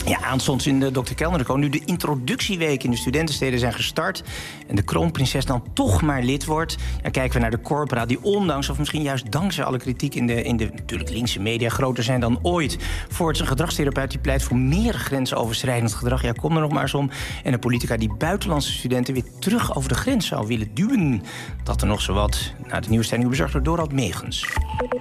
Ja, aanstonds in de Dr. Kelderco. Nu de introducieweek in de studentensteden zijn gestart en de kroonprinses dan toch maar lid wordt. Ja, kijken we naar de corpora die ondanks of misschien juist dankzij alle kritiek in de natuurlijk linkse media groter zijn dan ooit. Voorts een gedragstherapeut die pleit voor meer grensoverschrijdend gedrag. Ja, kom er nog maar eens om. En een politica die buitenlandse studenten weer terug over de grens zou willen duwen. Dat er nog zowat. Nou, de nieuwsstelling bezorgd door Dorald Megens.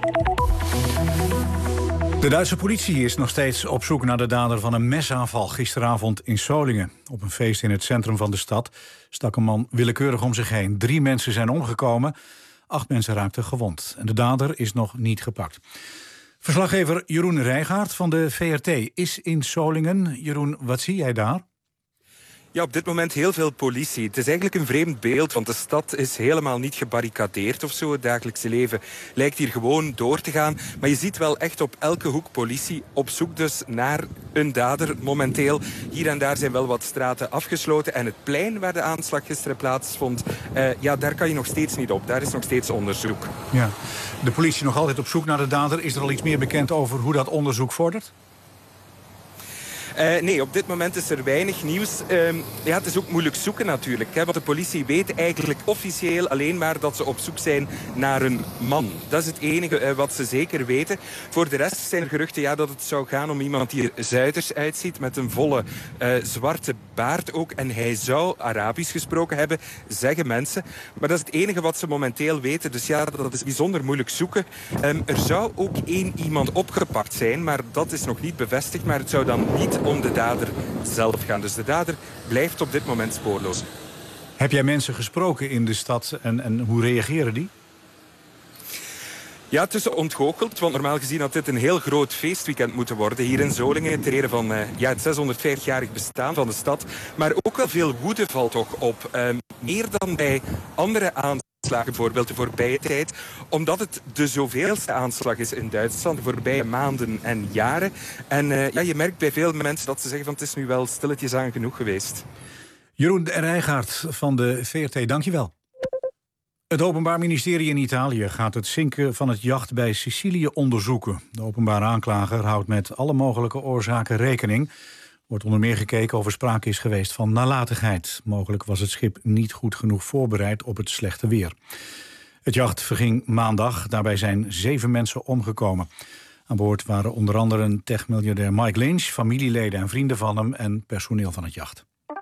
De Duitse politie is nog steeds op zoek naar de dader van een mesaanval gisteravond in Solingen. Op een feest in het centrum van de stad stak een man willekeurig om zich heen. 3 mensen zijn omgekomen, 8 mensen raakten gewond. En de dader is nog niet gepakt. Verslaggever Jeroen Rijgaard van de VRT is in Solingen. Jeroen, wat zie jij daar? Ja, op dit moment heel veel politie. Het is eigenlijk een vreemd beeld, want de stad is helemaal niet gebarricadeerd of zo. Het dagelijkse leven lijkt hier gewoon door te gaan. Maar je ziet wel echt op elke hoek politie op zoek dus naar een dader. Momenteel, hier en daar zijn wel wat straten afgesloten. En het plein waar de aanslag gisteren plaatsvond, daar kan je nog steeds niet op. Daar is nog steeds onderzoek. Ja. De politie nog altijd op zoek naar de dader. Is er al iets meer bekend over hoe dat onderzoek vordert? Nee, op dit moment is er weinig nieuws. Het is ook moeilijk zoeken natuurlijk. Hè, want de politie weet eigenlijk officieel alleen maar dat ze op zoek zijn naar een man. Dat is het enige wat ze zeker weten. Voor de rest zijn er geruchten dat het zou gaan om iemand die er Zuiders uitziet. Met een volle zwarte baard ook. En hij zou Arabisch gesproken hebben, zeggen mensen. Maar dat is het enige wat ze momenteel weten. Dus ja, dat is bijzonder moeilijk zoeken. Er zou ook iemand opgepakt zijn. Maar dat is nog niet bevestigd. Maar het zou dan niet om de dader zelf gaan. Dus de dader blijft op dit moment spoorloos. Heb jij mensen gesproken in de stad en hoe reageren die? Ja, tussen ontgoocheld, want normaal gezien had dit een heel groot feestweekend moeten worden hier in Solingen, ter ere van het 650-jarig bestaan van de stad. Maar ook wel veel woede valt toch op. Meer dan bij andere aanslagen, bijvoorbeeld de voorbije tijd, omdat het de zoveelste aanslag is in Duitsland, de voorbije maanden en jaren. En je merkt bij veel mensen dat ze zeggen van het is nu wel stilletjes aan genoeg geweest. Jeroen Rijgaard van de VRT, dankjewel. Het Openbaar Ministerie in Italië gaat het zinken van het jacht bij Sicilië onderzoeken. De openbare aanklager houdt met alle mogelijke oorzaken rekening. Wordt onder meer gekeken of er sprake is geweest van nalatigheid. Mogelijk was het schip niet goed genoeg voorbereid op het slechte weer. Het jacht verging maandag. Daarbij zijn 7 mensen omgekomen. Aan boord waren onder andere techmiljardair Mike Lynch, familieleden en vrienden van hem en personeel van het jacht.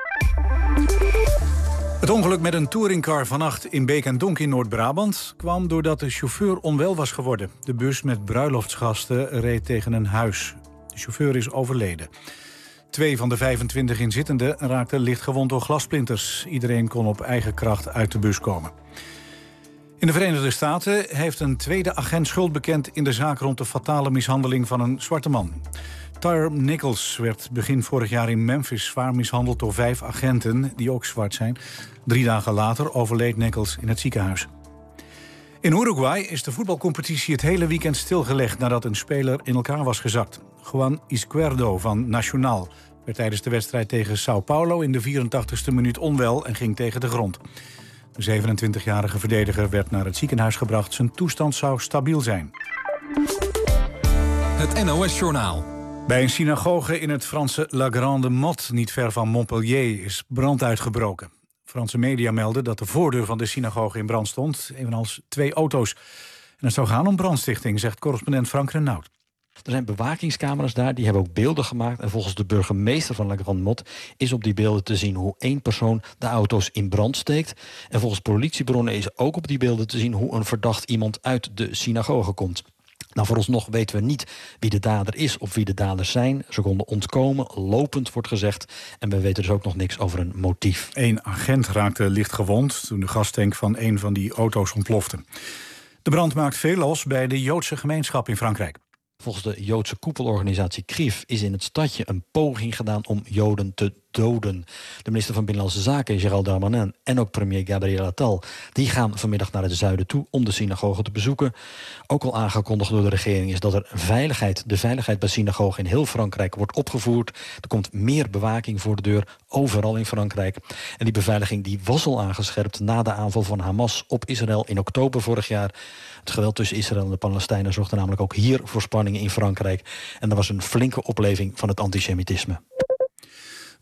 Het ongeluk met een touringcar vannacht in Beek en Donk in Noord-Brabant kwam doordat de chauffeur onwel was geworden. De bus met bruiloftsgasten reed tegen een huis. De chauffeur is overleden. 2 van de 25 inzittenden raakten lichtgewond door glassplinters. Iedereen kon op eigen kracht uit de bus komen. In de Verenigde Staten heeft een tweede agent schuld bekend in de zaak rond de fatale mishandeling van een zwarte man. Tyre Nichols werd begin vorig jaar in Memphis zwaar mishandeld door 5 agenten die ook zwart zijn. 3 dagen later overleed Nichols in het ziekenhuis. In Uruguay is de voetbalcompetitie het hele weekend stilgelegd nadat een speler in elkaar was gezakt. Juan Izquierdo van Nacional werd tijdens de wedstrijd tegen Sao Paulo in de 84ste minuut onwel en ging tegen de grond. De 27-jarige verdediger werd naar het ziekenhuis gebracht. Zijn toestand zou stabiel zijn. Het NOS-journaal. Bij een synagoge in het Franse La Grande Motte, niet ver van Montpellier, is brand uitgebroken. Franse media melden dat de voordeur van de synagoge in brand stond, evenals 2 auto's. En het zou gaan om brandstichting, zegt correspondent Frank Renaud. Er zijn bewakingscamera's daar, die hebben ook beelden gemaakt. En volgens de burgemeester van La Grande Motte is op die beelden te zien hoe 1 persoon de auto's in brand steekt. En volgens politiebronnen is ook op die beelden te zien hoe een verdacht iemand uit de synagoge komt. Nou, vooralsnog weten we niet wie de dader is of wie de daders zijn. Ze konden ontkomen, lopend wordt gezegd. En we weten dus ook nog niks over een motief. 1 agent raakte licht gewond toen de gastank van 1 van die auto's ontplofte. De brand maakt veel los bij de Joodse gemeenschap in Frankrijk. Volgens de Joodse koepelorganisatie CRIF is in het stadje een poging gedaan om Joden te doden. De minister van Binnenlandse Zaken, Gérald Darmanin, en ook premier Gabriel Attal, die gaan vanmiddag naar het zuiden toe om de synagoge te bezoeken. Ook al aangekondigd door de regering is dat er de veiligheid bij synagogen in heel Frankrijk wordt opgevoerd. Er komt meer bewaking voor de deur, overal in Frankrijk. En die beveiliging die was al aangescherpt na de aanval van Hamas op Israël in oktober vorig jaar. Het geweld tussen Israël en de Palestijnen zorgde namelijk ook hier voor spanningen in Frankrijk. En er was een flinke opleving van het antisemitisme.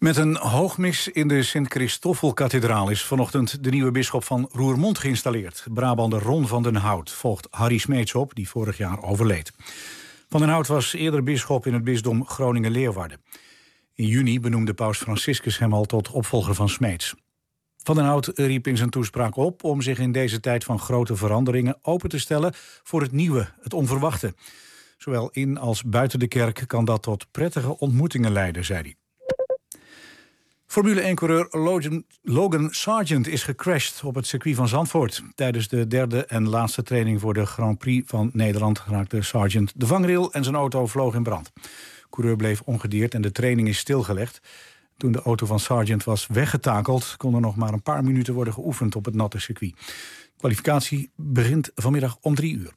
Met een hoogmis in de Sint-Christoffelkathedraal is vanochtend de nieuwe bisschop van Roermond geïnstalleerd. Brabander Ron van den Hout volgt Harry Smeets op, die vorig jaar overleed. Van den Hout was eerder bisschop in het bisdom Groningen-Leeuwarden. In juni benoemde paus Franciscus hem al tot opvolger van Smeets. Van den Hout riep in zijn toespraak op om zich in deze tijd van grote veranderingen open te stellen voor het nieuwe, het onverwachte. Zowel in als buiten de kerk kan dat tot prettige ontmoetingen leiden, zei hij. Formule 1-coureur Logan Sargent is gecrashed op het circuit van Zandvoort. Tijdens de derde en laatste training voor de Grand Prix van Nederland raakte Sargent de vangrail en zijn auto vloog in brand. De coureur bleef ongedeerd en de training is stilgelegd. Toen de auto van Sargent was weggetakeld, kon er nog maar een paar minuten worden geoefend op het natte circuit. De kwalificatie begint vanmiddag om 3 uur.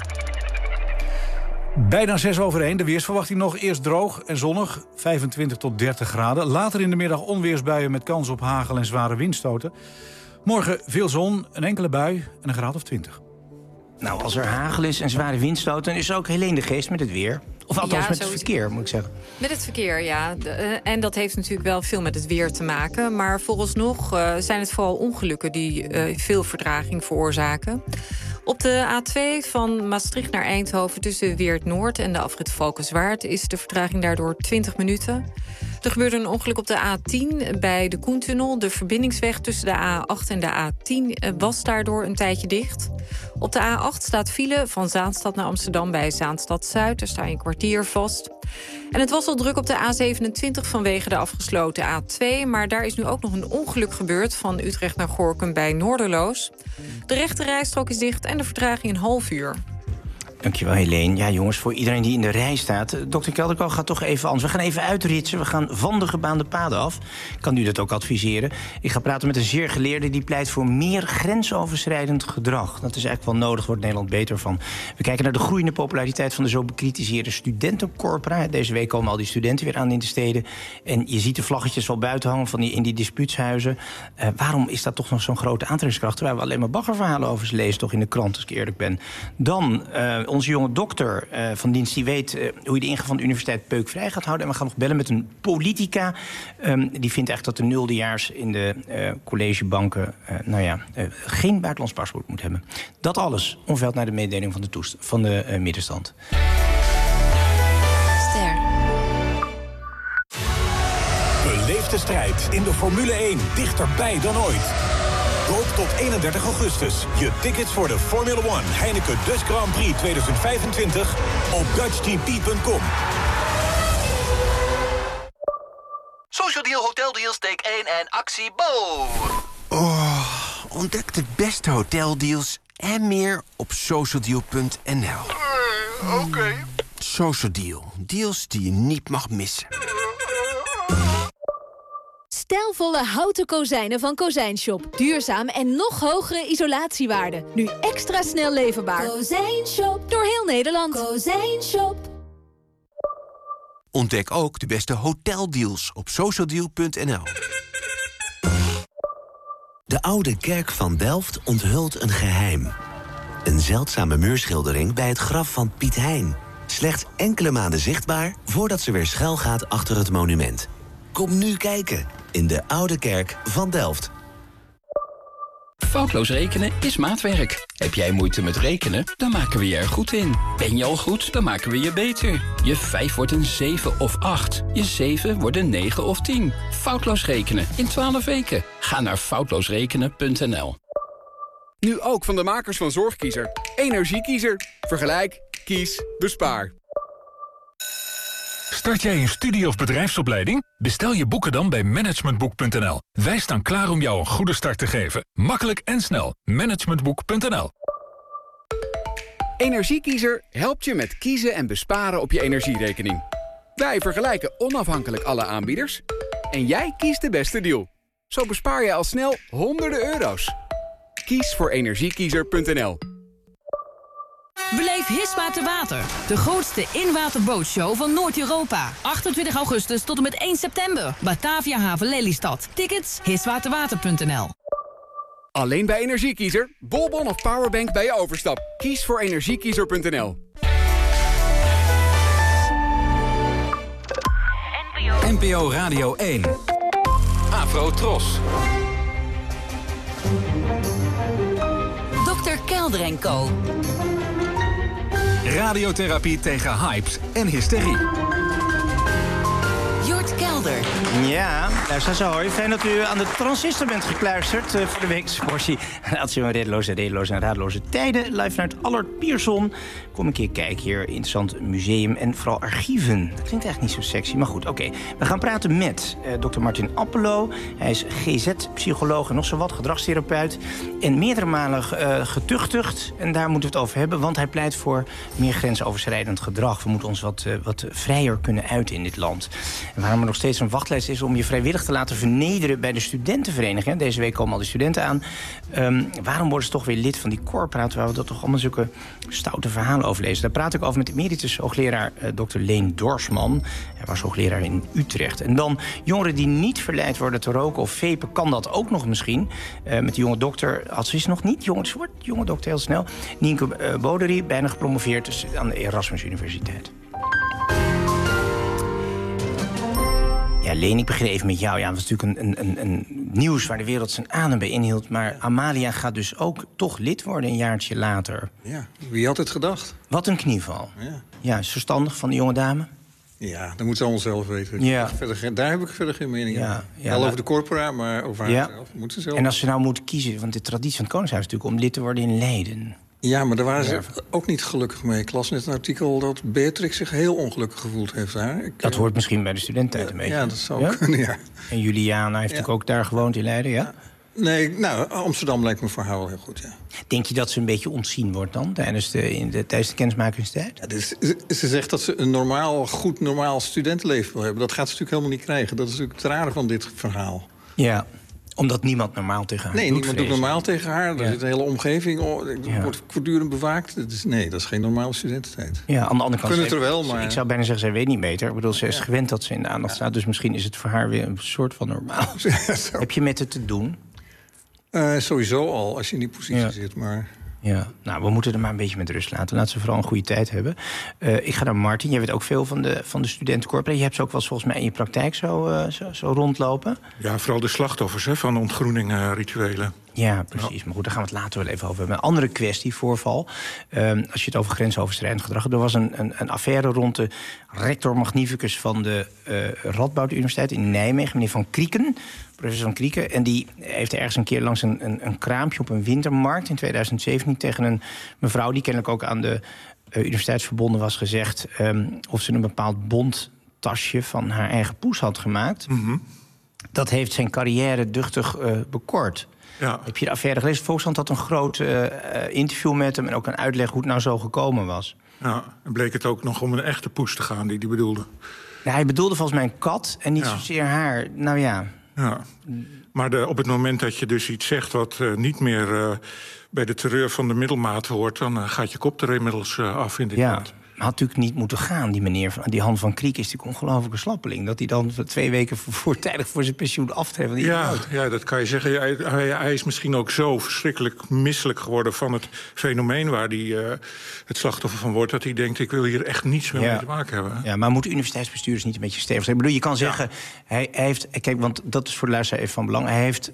Bijna 1:06. De weersverwachting nog. Eerst droog en zonnig, 25 tot 30 graden. Later in de middag onweersbuien met kans op hagel en zware windstoten. Morgen veel zon, een enkele bui en een graad of 20. Nou, als er hagel is en zware windstoten, is ook Helene de Geest met het weer. Of althans met het verkeer, moet ik zeggen. Met het verkeer, ja. En dat heeft natuurlijk wel veel met het weer te maken. Maar vooralsnog zijn het vooral ongelukken die veel vertraging veroorzaken. Op de A2 van Maastricht naar Eindhoven tussen Weert Noord en de afrit Valkenswaard is de vertraging daardoor 20 minuten. Er gebeurde een ongeluk op de A10 bij de Koentunnel. De verbindingsweg tussen de A8 en de A10 was daardoor een tijdje dicht. Op de A8 staat file van Zaanstad naar Amsterdam bij Zaanstad-Zuid. Daar sta je een kwartier vast. En het was al druk op de A27 vanwege de afgesloten A2. Maar daar is nu ook nog een ongeluk gebeurd van Utrecht naar Gorinchem bij Noorderloos. De rechte rijstrook is dicht en de vertraging een half uur. Dankjewel, Helene. Ja, jongens, voor iedereen die in de rij staat, Dr. Kelderko gaat toch even anders. We gaan even uitritsen. We gaan van de gebaande paden af. Ik kan u dat ook adviseren. Ik ga praten met een zeer geleerde die pleit voor meer grensoverschrijdend gedrag. Dat is eigenlijk wel nodig, wordt Nederland beter van. We kijken naar de groeiende populariteit van de zo bekritiseerde studentencorpora. Deze week komen al die studenten weer aan in de steden. En je ziet de vlaggetjes wel buiten hangen in die dispuutshuizen. Waarom is dat toch nog zo'n grote aantrekkingskracht? Terwijl we alleen maar baggerverhalen over ze lezen, toch in de krant, als ik eerlijk ben. Dan onze jonge dokter van dienst, die weet hoe je de ingang van de universiteit peukvrij gaat houden. En we gaan nog bellen met een politica. Die vindt echt dat de nuldejaars in de collegebanken geen buitenlands paspoort moet hebben. Dat alles onveld naar de mededeling van de middenstand. Ster. Beleef de strijd in de Formule 1 dichterbij dan ooit. Koop tot 31 augustus je tickets voor de Formula 1 Heineken Dutch Grand Prix 2025 op DutchGP.com. Social Deal, Hotel Deals, take 1 en actie Bo. Ontdek de beste hoteldeals en meer op socialdeal.nl. Oké. Social Deal. Deals die je niet mag missen. Stijlvolle houten kozijnen van Kozijnshop. Duurzaam en nog hogere isolatiewaarde. Nu extra snel leverbaar. Kozijnshop. Door heel Nederland. Kozijnshop. Ontdek ook de beste hoteldeals op socialdeal.nl. De oude kerk van Delft onthult een geheim. Een zeldzame muurschildering bij het graf van Piet Hein. Slechts enkele maanden zichtbaar voordat ze weer schuil gaat achter het monument. Kom nu kijken in de oude kerk van Delft. Foutloos rekenen is maatwerk. Heb jij moeite met rekenen? Dan maken we je er goed in. Ben je al goed? Dan maken we je beter. Je 5 wordt een 7 of 8. Je 7 wordt een 9 of 10. Foutloos rekenen in 12 weken. Ga naar foutloosrekenen.nl. Nu ook van de makers van Zorgkiezer. Energiekiezer. Vergelijk, kies, bespaar. Start jij een studie- of bedrijfsopleiding? Bestel je boeken dan bij managementboek.nl. Wij staan klaar om jou een goede start te geven. Makkelijk en snel. Managementboek.nl. Energiekiezer helpt je met kiezen en besparen op je energierekening. Wij vergelijken onafhankelijk alle aanbieders. En jij kiest de beste deal. Zo bespaar je al snel honderden euro's. Kies voor energiekiezer.nl. Beleef Hiswa te Water, de grootste in-waterbootshow van Noord-Europa. 28 augustus tot en met 1 september. Batavia Haven Lelystad. Tickets hiswaterwater.nl. Alleen bij Energiekiezer. Bolbon of powerbank bij je overstap. Kies voor energiekiezer.nl. NPO Radio 1. Afro Tros. Dr. Kelder & Co. Radiotherapie tegen hypes en hysterie. Jort Kelder. Ja, luister zo hoor. Fijn dat u aan de transistor bent gekluisterd voor de weekse portie. Reddeloze en radeloze tijden. Live vanuit Allard Pierson. Kom een keer kijken hier. Interessant museum en vooral archieven. Dat klinkt eigenlijk niet zo sexy, maar goed. Oké. We gaan praten met Dr. Martin Appelo. Hij is GZ-psycholoog en nog zo wat, gedragstherapeut. En meerdere malen getuchtigd. En daar moeten we het over hebben, want hij pleit voor meer grensoverschrijdend gedrag. We moeten ons wat vrijer kunnen uiten in dit land. En waarom er nog steeds een wachtlijst is om je vrijwillig te laten vernederen bij de studentenvereniging. Deze week komen al die studenten aan. Waarom worden ze toch weer lid van die corporaat waar we dat toch allemaal zulke stoute verhalen over lezen? Daar praat ik over met emeritus hoogleraar Dr. Leen Dorsman. Hij was hoogleraar in Utrecht. En dan jongeren die niet verleid worden te roken of vapen, kan dat ook nog misschien. Met de jonge dokter, als is nog niet jonge dokter heel snel. Nienke Bodery, bijna gepromoveerd dus aan de Erasmus Universiteit. Ja, Leen, ik begin even met jou. Ja, het was natuurlijk een nieuws waar de wereld zijn adem bij inhield. Maar Amalia gaat dus ook toch lid worden een jaartje later. Ja, wie had het gedacht? Wat een knieval. Ja, is verstandig van de jonge dame? Ja, dat moet ze allemaal zelf weten. Ja. Daar heb ik verder geen mening over. Wel over de corpora, maar over haar zelf moet ze zelf. En als ze nou moet kiezen, want de traditie van het Koningshuis is natuurlijk om lid te worden in Leiden. Ja, maar daar waren ze ook niet gelukkig mee. Ik las net een artikel dat Beatrix zich heel ongelukkig gevoeld heeft daar. Dat hoort misschien bij de studententijd een beetje. Ja, dat zou kunnen, ja. En Juliana heeft natuurlijk ook daar gewoond in Leiden, ja? Nee, nou, Amsterdam lijkt me voor haar wel heel goed, ja. Denk je dat ze een beetje ontzien wordt dan tijdens de kennismakingstijd? Ja, dus, ze zegt dat ze een goed normaal studentenleven wil hebben. Dat gaat ze natuurlijk helemaal niet krijgen. Dat is natuurlijk het rare van dit verhaal. Ja. Omdat niemand normaal tegen haar doet. Nee, niemand doet normaal tegen haar. Er zit een hele omgeving. Wordt voortdurend bewaakt. Dat is geen normale studententijd. Ja, aan de andere kant. Het er wel, maar ik zou bijna zeggen, zij weet niet beter. Ik bedoel, ze is gewend dat ze in de aandacht staat. Dus misschien is het voor haar weer een soort van normaal. Heb je met het te doen? Sowieso al, als je in die positie zit. Maar Ja, nou, we moeten er maar een beetje met rust laten. Laten ze vooral een goede tijd hebben. Ik ga naar Martin. Jij weet ook veel van de studentencorpora. Je hebt ze ook wel eens volgens mij in je praktijk zo rondlopen. Ja, vooral de slachtoffers van ontgroening-rituelen. Ja, precies. Ja. Maar goed, daar gaan we het later wel even over hebben. Een andere kwestie, voorval. Als je het over grensoverschrijdend gedrag hebt. Er was een affaire rond de rector magnificus van de Radboud Universiteit in Nijmegen. Meneer Van Krieken. Professor Van Krieken. En die heeft ergens een keer langs een kraampje op een wintermarkt in 2017... tegen een mevrouw die kennelijk ook aan de universiteit verbonden was gezegd... of ze een bepaald bondtasje van haar eigen poes had gemaakt. Mm-hmm. Dat heeft zijn carrière duchtig bekort. Ja. Heb je de affaire gelezen? Volkskrant had een groot interview met hem... en ook een uitleg hoe het nou zo gekomen was. Ja, en bleek het ook nog om een echte poes te gaan die bedoelde. Ja, hij bedoelde volgens mij een kat en niet zozeer haar. Nou ja. Ja. Maar op het moment dat je dus iets zegt wat niet meer bij de terreur van de middelmaat hoort... dan gaat je kop er inmiddels af in dit land. Had natuurlijk niet moeten gaan, die meneer. Die Han van Kriek is natuurlijk ongelooflijke slappeling. Dat hij dan 2 weken voortijdig voor zijn pensioen aftreedt. Ja, dat kan je zeggen. Hij is misschien ook zo verschrikkelijk misselijk geworden van het fenomeen waar hij het slachtoffer van wordt, dat hij denkt, ik wil hier echt niets meer mee te maken hebben. Ja, maar moeten universiteitsbestuurders niet een beetje stevig zijn? Ik bedoel, je kan zeggen, hij heeft... Kijk, want dat is voor de luisteraar even van belang. Hij heeft...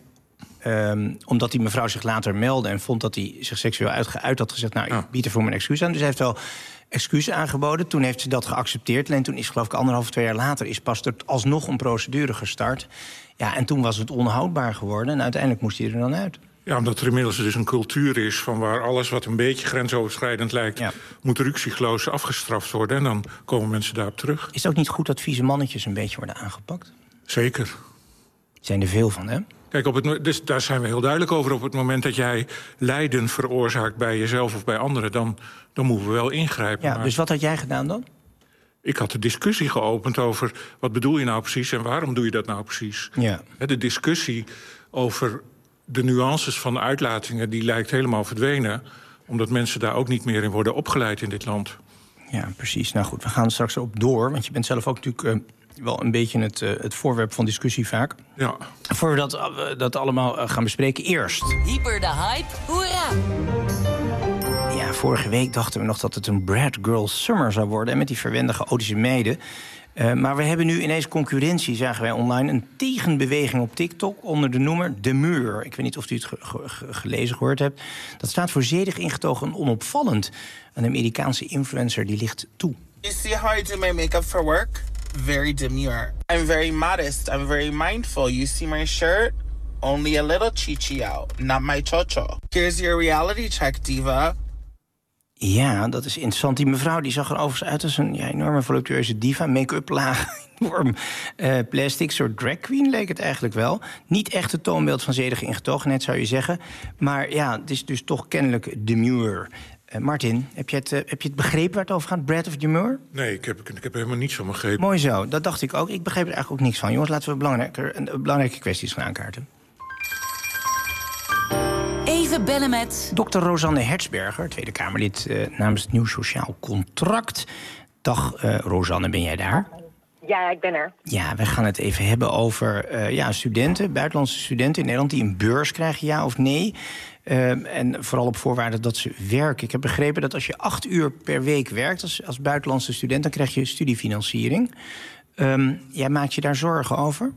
omdat die mevrouw zich later meldde en vond dat hij zich seksueel uit had gezegd... nou, ik bied er voor mijn excuus aan. Dus hij heeft wel excuses aangeboden. Toen heeft ze dat geaccepteerd. En toen is, geloof ik, 1,5, 2 jaar later... is pas er alsnog een procedure gestart. Ja, en toen was het onhoudbaar geworden. En uiteindelijk moest hij er dan uit. Ja, omdat er inmiddels dus een cultuur is van waar alles wat een beetje grensoverschrijdend lijkt... moet ruksigloos afgestraft worden. En dan komen mensen daarop terug. Is het ook niet goed dat vieze mannetjes een beetje worden aangepakt? Zeker. Zijn er veel van, hè? Kijk, dus daar zijn we heel duidelijk over. Op het moment dat jij lijden veroorzaakt bij jezelf of bij anderen... dan moeten we wel ingrijpen. Ja, dus wat had jij gedaan dan? Ik had de discussie geopend over wat bedoel je nou precies... en waarom doe je dat nou precies? Ja. De discussie over de nuances van de uitlatingen... die lijkt helemaal verdwenen... omdat mensen daar ook niet meer in worden opgeleid in dit land. Ja, precies. Nou goed, we gaan er straks op door. Want je bent zelf ook natuurlijk... wel een beetje het voorwerp van discussie vaak. Ja. Voor we dat allemaal gaan bespreken, eerst... Hyper de hype, hoera! Ja, vorige week dachten we nog dat het een Brad Girl Summer zou worden... en met die verwende chaotische meiden. Maar we hebben nu ineens concurrentie, zagen wij online. Een tegenbeweging op TikTok onder de noemer De Muur. Ik weet niet of u het gelezen gehoord hebt. Dat staat voor zedig ingetogen en onopvallend. Een Amerikaanse influencer die ligt toe. You see how I do my makeup for work? Very demure. I'm very modest. I'm very mindful. You see my shirt? Only a little chichi out, not my chocho. Here's your reality check, diva. Ja, dat is interessant. Die mevrouw die zag er overigens uit als een enorme voluptueuze diva. Make-up laag, enorm plastic, soort drag queen leek het eigenlijk wel. Niet echt het toonbeeld van zedige ingetogenheid, zou je zeggen. Maar ja, het is dus toch kennelijk demure. Martin, heb je het begrepen waar het over gaat? Brad of demure? Nee, ik heb helemaal niets van begrepen. Mooi zo, dat dacht ik ook. Ik begreep er eigenlijk ook niks van. Jongens, laten we belangrijke kwesties gaan aankaarten. Even bellen met Dr. Rosanne Hertzberger, Tweede Kamerlid namens het Nieuw Sociaal Contract. Dag Rosanne, ben jij daar? Ja, ik ben er. Ja, we gaan het even hebben over studenten, buitenlandse studenten in Nederland die een beurs krijgen, ja of nee. En vooral op voorwaarde dat ze werken. Ik heb begrepen dat als je 8 uur per week werkt als buitenlandse student, dan krijg je studiefinanciering. Jij maakt je daar zorgen over?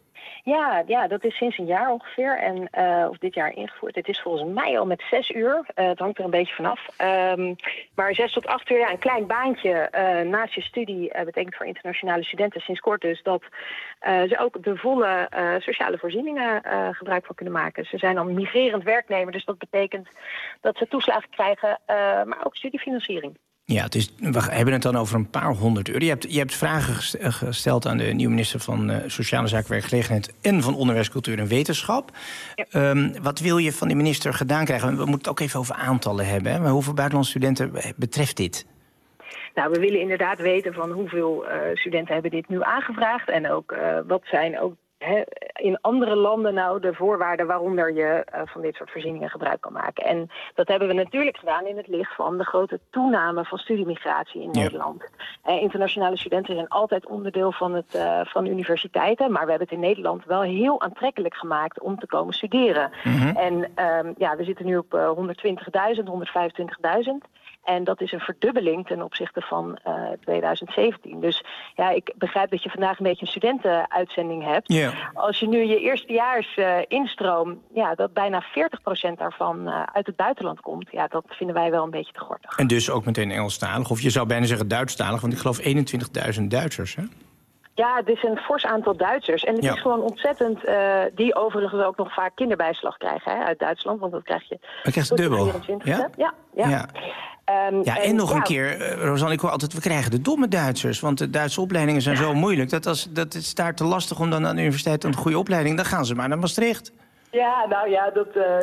Ja, dat is sinds een jaar ongeveer. Of dit jaar ingevoerd. Het is volgens mij al met 6 uur. Het hangt er een beetje vanaf. Maar 6 tot 8 uur, ja, een klein baantje naast je studie betekent voor internationale studenten sinds kort dus dat ze ook de volle sociale voorzieningen gebruik van kunnen maken. Ze zijn dan migrerend werknemer, dus dat betekent dat ze toeslagen krijgen, maar ook studiefinanciering. Ja, we hebben het dan over een paar €100. Je hebt vragen gesteld aan de nieuwe minister van Sociale Zaken, Werkgelegenheid en van Onderwijs, Cultuur en Wetenschap. Ja. Wat wil je van die minister gedaan krijgen? We moeten het ook even over aantallen hebben. Hè? Maar hoeveel buitenlandse studenten betreft dit? Nou, we willen inderdaad weten van hoeveel studenten hebben dit nu aangevraagd. En ook wat zijn ook in andere landen nou de voorwaarden waaronder je van dit soort voorzieningen gebruik kan maken. En dat hebben we natuurlijk gedaan in het licht van de grote toename van studiemigratie in Nederland. Internationale studenten zijn altijd onderdeel van universiteiten, maar we hebben het in Nederland wel heel aantrekkelijk gemaakt om te komen studeren. Mm-hmm. En we zitten nu op 120.000, 125.000. En dat is een verdubbeling ten opzichte van 2017. Dus ja, ik begrijp dat je vandaag een beetje een studentenuitzending hebt. Yeah. Als je nu je eerstejaars instroom, dat bijna 40% daarvan uit het buitenland komt. Ja, dat vinden wij wel een beetje te gortig. En dus ook meteen Engelstalig, of je zou bijna zeggen Duitsstalig, want ik geloof 21.000 Duitsers, hè? Ja, het is een fors aantal Duitsers. En het is gewoon ontzettend, die overigens ook nog vaak kinderbijslag krijgen uit Duitsland. Want dat krijg je tot dubbel. 24. Ja. En nog een keer, Rosanne, ik hoor altijd, we krijgen de domme Duitsers. Want de Duitse opleidingen zijn zo moeilijk. Dat is daar te lastig om dan aan de universiteit een goede opleiding. Dan gaan ze maar naar Maastricht. Ja, nou ja,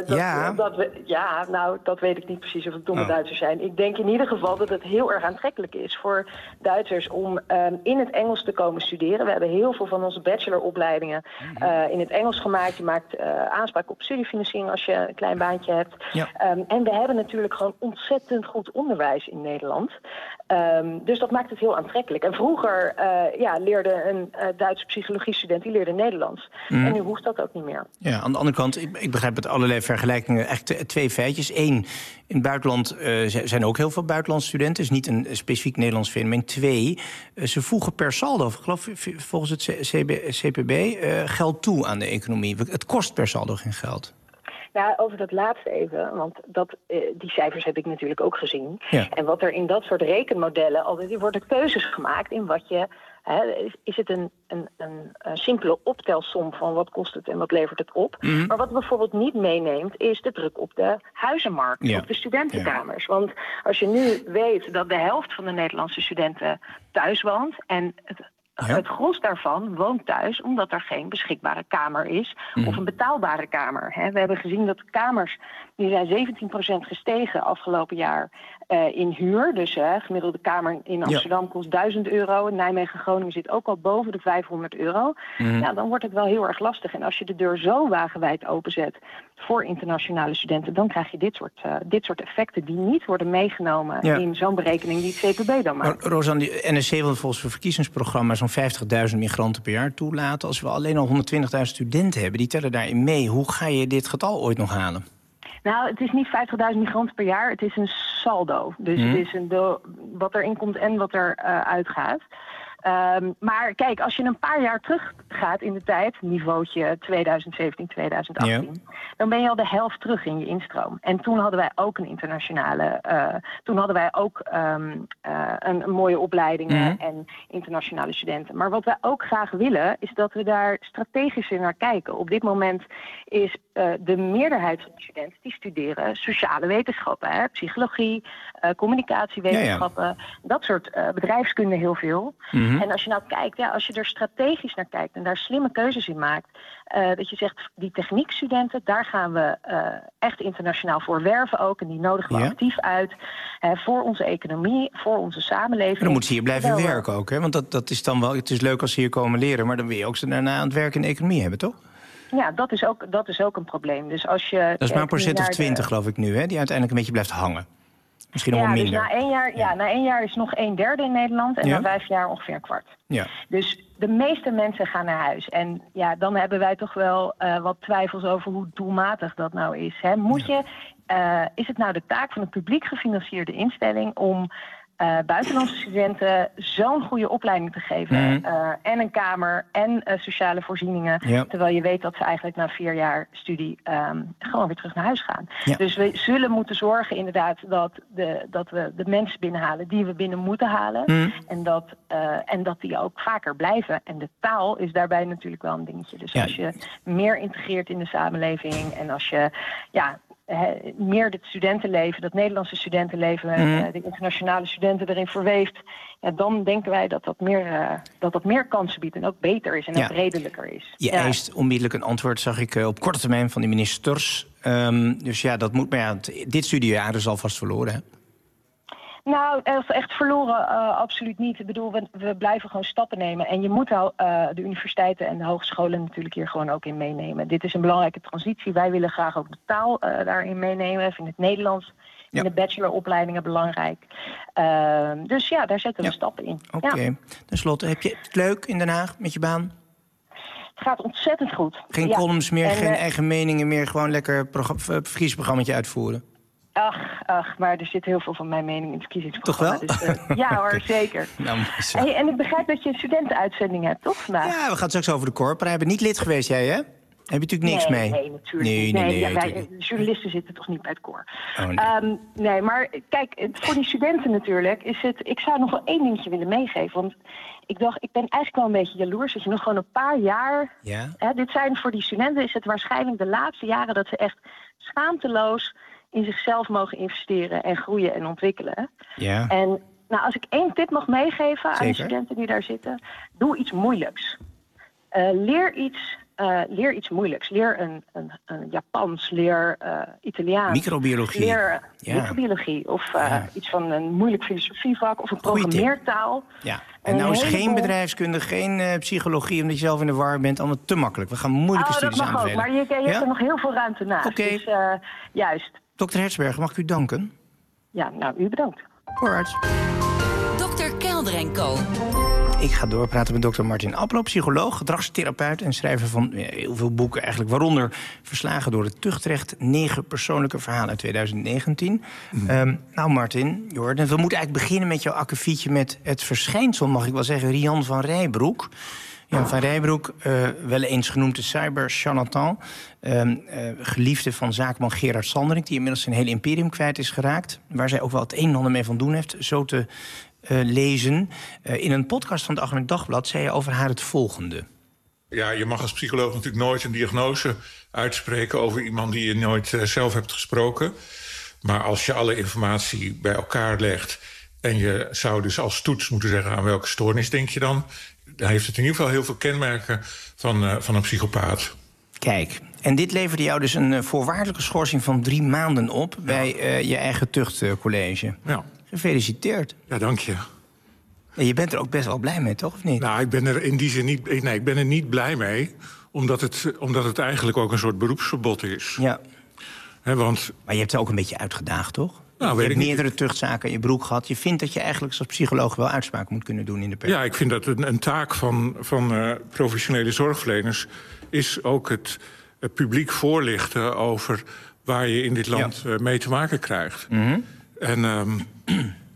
dat weet ik niet precies of het domme Duitsers zijn. Ik denk in ieder geval dat het heel erg aantrekkelijk is voor Duitsers om in het Engels te komen studeren. We hebben heel veel van onze bacheloropleidingen in het Engels gemaakt. Je maakt aanspraak op studiefinanciering als je een klein baantje hebt. Ja. En we hebben natuurlijk gewoon ontzettend goed onderwijs in Nederland. Dus dat maakt het heel aantrekkelijk. En vroeger leerde een Duitse psychologiestudent, die leerde Nederlands. En nu hoeft dat ook niet meer. Ja, aan de andere kant, ik begrijp met allerlei vergelijkingen eigenlijk 2 feitjes. 1, in het buitenland zijn ook heel veel buitenlandse studenten. Het is niet een specifiek Nederlands fenomeen. 2, ze voegen per saldo, geloof ik, volgens het CPB, geld toe aan de economie. Het kost per saldo geen geld. Ja, over dat laatste even, want die cijfers heb ik natuurlijk ook gezien. Ja. En wat er in dat soort rekenmodellen, altijd worden keuzes gemaakt in wat je... is het een simpele optelsom van wat kost het en wat levert het op. Mm-hmm. Maar wat bijvoorbeeld niet meeneemt, is de druk op de huizenmarkt, op de studentenkamers. Ja. Want als je nu weet dat de helft van de Nederlandse studenten thuis woont en het gros daarvan woont thuis omdat er geen beschikbare kamer is of een betaalbare kamer. We hebben gezien dat kamers, die zijn 17% gestegen afgelopen jaar in huur. Dus gemiddelde kamer in Amsterdam kost €1.000. In Nijmegen, Groningen zit ook al boven de €500. Ja, dan wordt het wel heel erg lastig. En als je de deur zo wagenwijd openzet voor internationale studenten, dan krijg je dit soort effecten die niet worden meegenomen in zo'n berekening die het CPB dan maakt. Maar Rosanne, de NSC wil volgens het verkiezingsprogramma zo'n 50.000 migranten per jaar toelaten. Als we alleen al 120.000 studenten hebben, die tellen daarin mee. Hoe ga je dit getal ooit nog halen? Nou, het is niet 50.000 migranten per jaar. Het is een saldo. Dus het is wat erin komt en wat er uitgaat. Maar kijk, als je een paar jaar terug gaat in de tijd, niveautje 2017, 2018... dan ben je al de helft terug in je instroom. En toen hadden wij ook een internationale... toen hadden wij ook een mooie opleidingen en internationale studenten. Maar wat wij ook graag willen, is dat we daar strategischer naar kijken. Op dit moment is de meerderheid van de studenten die studeren sociale wetenschappen, hè? Psychologie, communicatiewetenschappen, dat soort bedrijfskunde heel veel. En als je nou kijkt, als je er strategisch naar kijkt en daar slimme keuzes in maakt, dat je zegt, die techniekstudenten, daar gaan we echt internationaal voor werven ook. En die nodigen we actief uit voor onze economie, voor onze samenleving. Maar dan moeten ze hier blijven werken ook, hè? Want dat is dan wel, het is leuk als ze hier komen leren, maar dan wil je ook ze daarna aan het werk in de economie hebben, toch? Ja, dat is ook een probleem. Dus als je dat is maar een procent of 20, geloof ik nu, hè? Die uiteindelijk een beetje blijft hangen. Misschien nog wel minder. Dus na 1 jaar is nog 1/3 in Nederland en na 5 jaar ongeveer een kwart. Ja. Dus de meeste mensen gaan naar huis. En dan hebben wij toch wel wat twijfels over hoe doelmatig dat nou is. Hè? Is het nou de taak van een publiek gefinancierde instelling om buitenlandse studenten zo'n goede opleiding te geven. En een kamer en sociale voorzieningen. Ja. Terwijl je weet dat ze eigenlijk na 4 jaar studie gewoon weer terug naar huis gaan. Ja. Dus we zullen moeten zorgen inderdaad dat we de mensen binnenhalen die we binnen moeten halen. En dat die ook vaker blijven. En de taal is daarbij natuurlijk wel een dingetje. Dus als je meer integreert in de samenleving en als je meer het studentenleven, dat Nederlandse studentenleven, de internationale studenten erin verweeft, dan denken wij dat meer kansen biedt en ook beter is en ook redelijker is. Je eist onmiddellijk een antwoord, zag ik, op korte termijn van de ministers. Dus dat moet, maar dit studiejaar is alvast verloren, hè? Nou, echt verloren absoluut niet. Ik bedoel, we blijven gewoon stappen nemen. En je moet de universiteiten en de hogescholen natuurlijk hier gewoon ook in meenemen. Dit is een belangrijke transitie. Wij willen graag ook de taal daarin meenemen. We vinden het Nederlands in de bacheloropleidingen belangrijk. Dus daar zetten we stappen in. Oké. Ten slotte, heb je het leuk in Den Haag met je baan? Het gaat ontzettend goed. Geen columns meer, geen eigen meningen meer. Gewoon lekker verkiezingsprogrammaatje uitvoeren. Ach, maar er zit heel veel van mijn mening in het verkiezingsprogramma. Toch wel? Dus, ja hoor, zeker. En ik begrijp dat je een studentenuitzending hebt, toch, vandaag? Ja, we gaan het straks over de Corp. Hij bent niet lid geweest, jij, hè? Heb je natuurlijk niks mee? Nee, natuurlijk niet. Wij journalisten zitten toch niet bij het Corp. Nee, maar kijk, voor die studenten natuurlijk is het... Ik zou nog wel 1 dingetje willen meegeven, want ik dacht, ik ben eigenlijk wel een beetje jaloers dat je nog gewoon een paar jaar... dit zijn voor die studenten is het waarschijnlijk de laatste jaren dat ze echt schaamteloos in zichzelf mogen investeren en groeien en ontwikkelen. Ja. En als ik 1 tip mag meegeven aan de studenten die daar zitten, doe iets moeilijks. Leer iets moeilijks. Leer een Japans, leer Italiaans. Microbiologie. Leer microbiologie of iets van een moeilijk filosofievak of een programmeertaal. Ja. En nou is geen bedrijfskunde, geen psychologie, omdat je zelf in de war bent. Allemaal te makkelijk. We gaan moeilijke studies aanbevelen. Maar je hebt er nog heel veel ruimte naast. Oké. Dus juist. Dr. Hertzberger, mag ik u danken? Ja, u bedankt. Alright. Dr. Kelder & Co. Ik ga doorpraten met dokter Martin Appelo, psycholoog, gedragstherapeut en schrijver van heel veel boeken eigenlijk. Waaronder Verslagen door het Tuchtrecht, 9 persoonlijke verhalen uit 2019. Nou Martin, we moeten eigenlijk beginnen met jouw akkefietje met het verschijnsel, mag ik wel zeggen, Rian van Rijbroek. Jan van Rijbroek, wel eens genoemd de cyber-charlatan. Geliefde van zakenman Gerard Sanderink, die inmiddels zijn hele imperium kwijt is geraakt. Waar zij ook wel het een en ander mee van doen heeft, zo te lezen. In een podcast van het Algemeen Dagblad zei je over haar het volgende. Ja, je mag als psycholoog natuurlijk nooit een diagnose uitspreken over iemand die je nooit zelf hebt gesproken. Maar als je alle informatie bij elkaar legt en je zou dus als toets moeten zeggen aan welke stoornis denk je dan heeft het in ieder geval heel veel kenmerken van een psychopaat. Kijk, en dit leverde jou dus een voorwaardelijke schorsing van 3 maanden op bij je eigen tuchtcollege. Ja. Gefeliciteerd. Ja, dank je. En je bent er ook best wel blij mee, toch? Of niet? Nou, ik ben er in die zin niet. Nee, ik ben er niet blij mee, omdat het eigenlijk ook een soort beroepsverbod is. Ja. Want maar je hebt er ook een beetje uitgedaagd, toch? Nou, je hebt meerdere tuchtzaken in je broek gehad. Je vindt dat je eigenlijk als psycholoog wel uitspraken moet kunnen doen in de pers. Ja, ik vind dat een taak van professionele zorgverleners is ook het publiek voorlichten over waar je in dit land mee te maken krijgt. En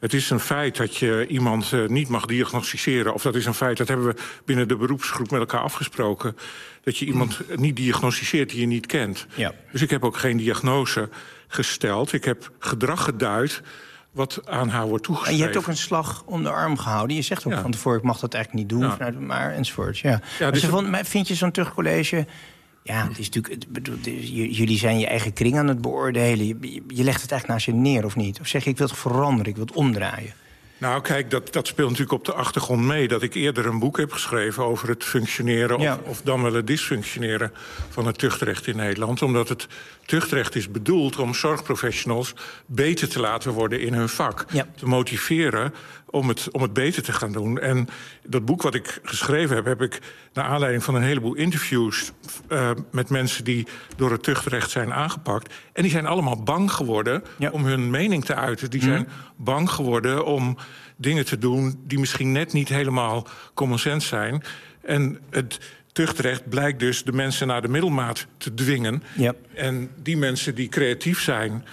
Het is een feit dat je iemand niet mag diagnosticeren. Of dat is een feit, dat hebben we binnen de beroepsgroep met elkaar afgesproken. Dat je iemand niet diagnosticeert die je niet kent. Ja. Dus ik heb ook geen diagnose gesteld. Ik heb gedrag geduid wat aan haar wordt toegeschreven. En je hebt ook een slag om de arm gehouden. Je zegt ook van tevoren, ik mag dat eigenlijk niet doen. Maar enzovoort. Ja. Dus vind je zo'n terugcollege... Ja, het is natuurlijk, jullie zijn je eigen kring aan het beoordelen. Je legt het eigenlijk naast je neer, of niet? Of zeg je, ik wil het veranderen, ik wil het omdraaien? Nou, kijk, dat speelt natuurlijk op de achtergrond mee. Dat ik eerder een boek heb geschreven over het functioneren... of dan wel het dysfunctioneren van het tuchtrecht in Nederland. Omdat het tuchtrecht is bedoeld om zorgprofessionals beter te laten worden in hun vak. Ja. Te motiveren om het beter te gaan doen. En dat boek wat ik geschreven heb ik naar aanleiding van een heleboel interviews... met mensen die door het tuchtrecht zijn aangepakt. En die zijn allemaal bang geworden om hun mening te uiten. Die zijn bang geworden om dingen te doen die misschien net niet helemaal common sense zijn. En het tuchtrecht blijkt dus de mensen naar de middelmaat te dwingen. Ja. En die mensen die creatief zijn...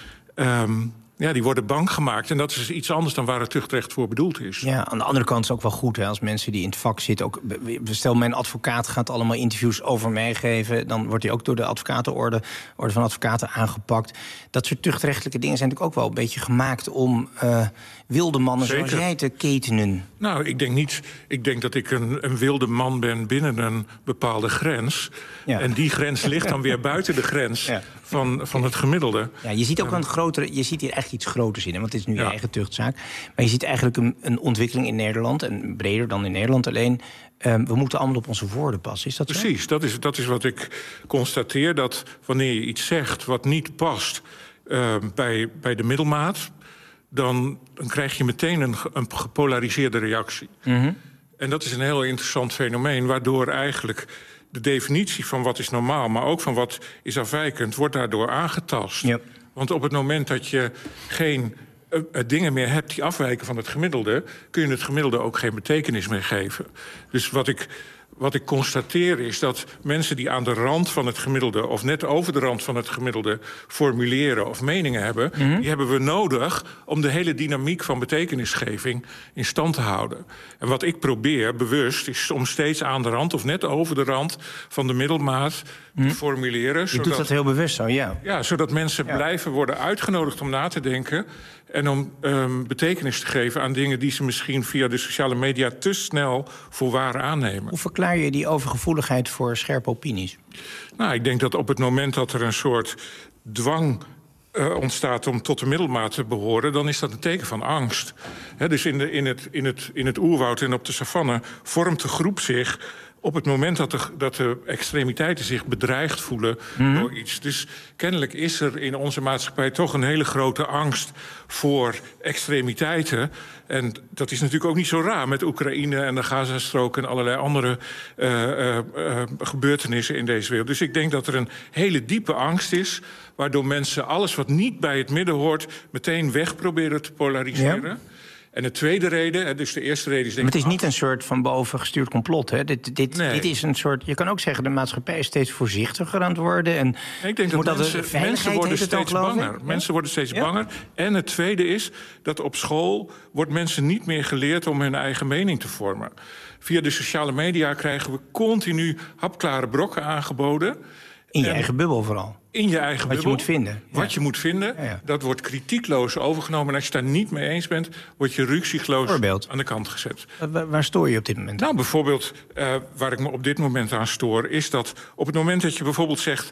die worden bang gemaakt. En dat is iets anders dan waar het tuchtrecht voor bedoeld is. Ja, aan de andere kant is het ook wel goed, hè, als mensen die in het vak zitten... Ook, stel, mijn advocaat gaat allemaal interviews over mij geven... dan wordt hij ook door de advocatenorde, orde van advocaten aangepakt. Dat soort tuchtrechtelijke dingen zijn natuurlijk ook wel een beetje gemaakt... om wilde mannen zoals jij te ketenen. Nou, ik denk dat ik een wilde man ben binnen een bepaalde grens. Ja. En die grens ligt dan weer buiten de grens van het gemiddelde. Ja, je ziet ook een grotere... Je ziet hier echt iets groters in, want het is nu je eigen tuchtzaak. Maar je ziet eigenlijk een ontwikkeling in Nederland... en breder dan in Nederland alleen... we moeten allemaal op onze woorden passen. Is dat zo? Precies, dat is wat ik constateer. Dat wanneer je iets zegt wat niet past bij de middelmaat... dan krijg je meteen een gepolariseerde reactie. Mm-hmm. En dat is een heel interessant fenomeen... waardoor eigenlijk de definitie van wat is normaal... maar ook van wat is afwijkend, wordt daardoor aangetast. Yep. Want op het moment dat je geen dingen meer hebt die afwijken van het gemiddelde... kun je het gemiddelde ook geen betekenis meer geven. Dus wat ik constateer is dat mensen die aan de rand van het gemiddelde... of net over de rand van het gemiddelde formuleren of meningen hebben... die hebben we nodig om de hele dynamiek van betekenisgeving in stand te houden. En wat ik probeer bewust is om steeds aan de rand... of net over de rand van de middelmaat te formuleren. Je doet dat heel bewust zo, ja. Ja, zodat mensen blijven worden uitgenodigd om na te denken... en om betekenis te geven aan dingen die ze misschien via de sociale media... te snel voor waar aannemen. Hoe verklaar je die overgevoeligheid voor scherpe opinies? Nou, ik denk dat op het moment dat er een soort dwang ontstaat om tot de middelmaat te behoren... dan is dat een teken van angst. Dus in het oerwoud en op de savanne vormt de groep zich... op het moment dat de extremiteiten zich bedreigd voelen door iets. Dus kennelijk is er in onze maatschappij toch een hele grote angst voor extremiteiten. En dat is natuurlijk ook niet zo raar met Oekraïne en de Gazastrook... en allerlei andere gebeurtenissen in deze wereld. Dus ik denk dat er een hele diepe angst is... waardoor mensen alles wat niet bij het midden hoort... meteen weg proberen te polariseren... Ja. En de tweede reden, dus de eerste reden is... Maar het is niet een soort van boven gestuurd complot, hè? Dit is een soort... Je kan ook zeggen, de maatschappij is steeds voorzichtiger aan het worden. En ik denk dat mensen worden steeds banger. Ja? Mensen worden steeds banger. En het tweede is dat op school wordt mensen niet meer geleerd... om hun eigen mening te vormen. Via de sociale media krijgen we continu hapklare brokken aangeboden... In je eigen bubbel vooral. In je eigen bubbel. Wat je moet vinden. Wat je moet vinden, dat wordt kritiekloos overgenomen. En als je het daar niet mee eens bent, word je ruksigloos aan de kant gezet. Waar stoor je op dit moment? Nou, bijvoorbeeld, waar ik me op dit moment aan stoor... is dat op het moment dat je bijvoorbeeld zegt...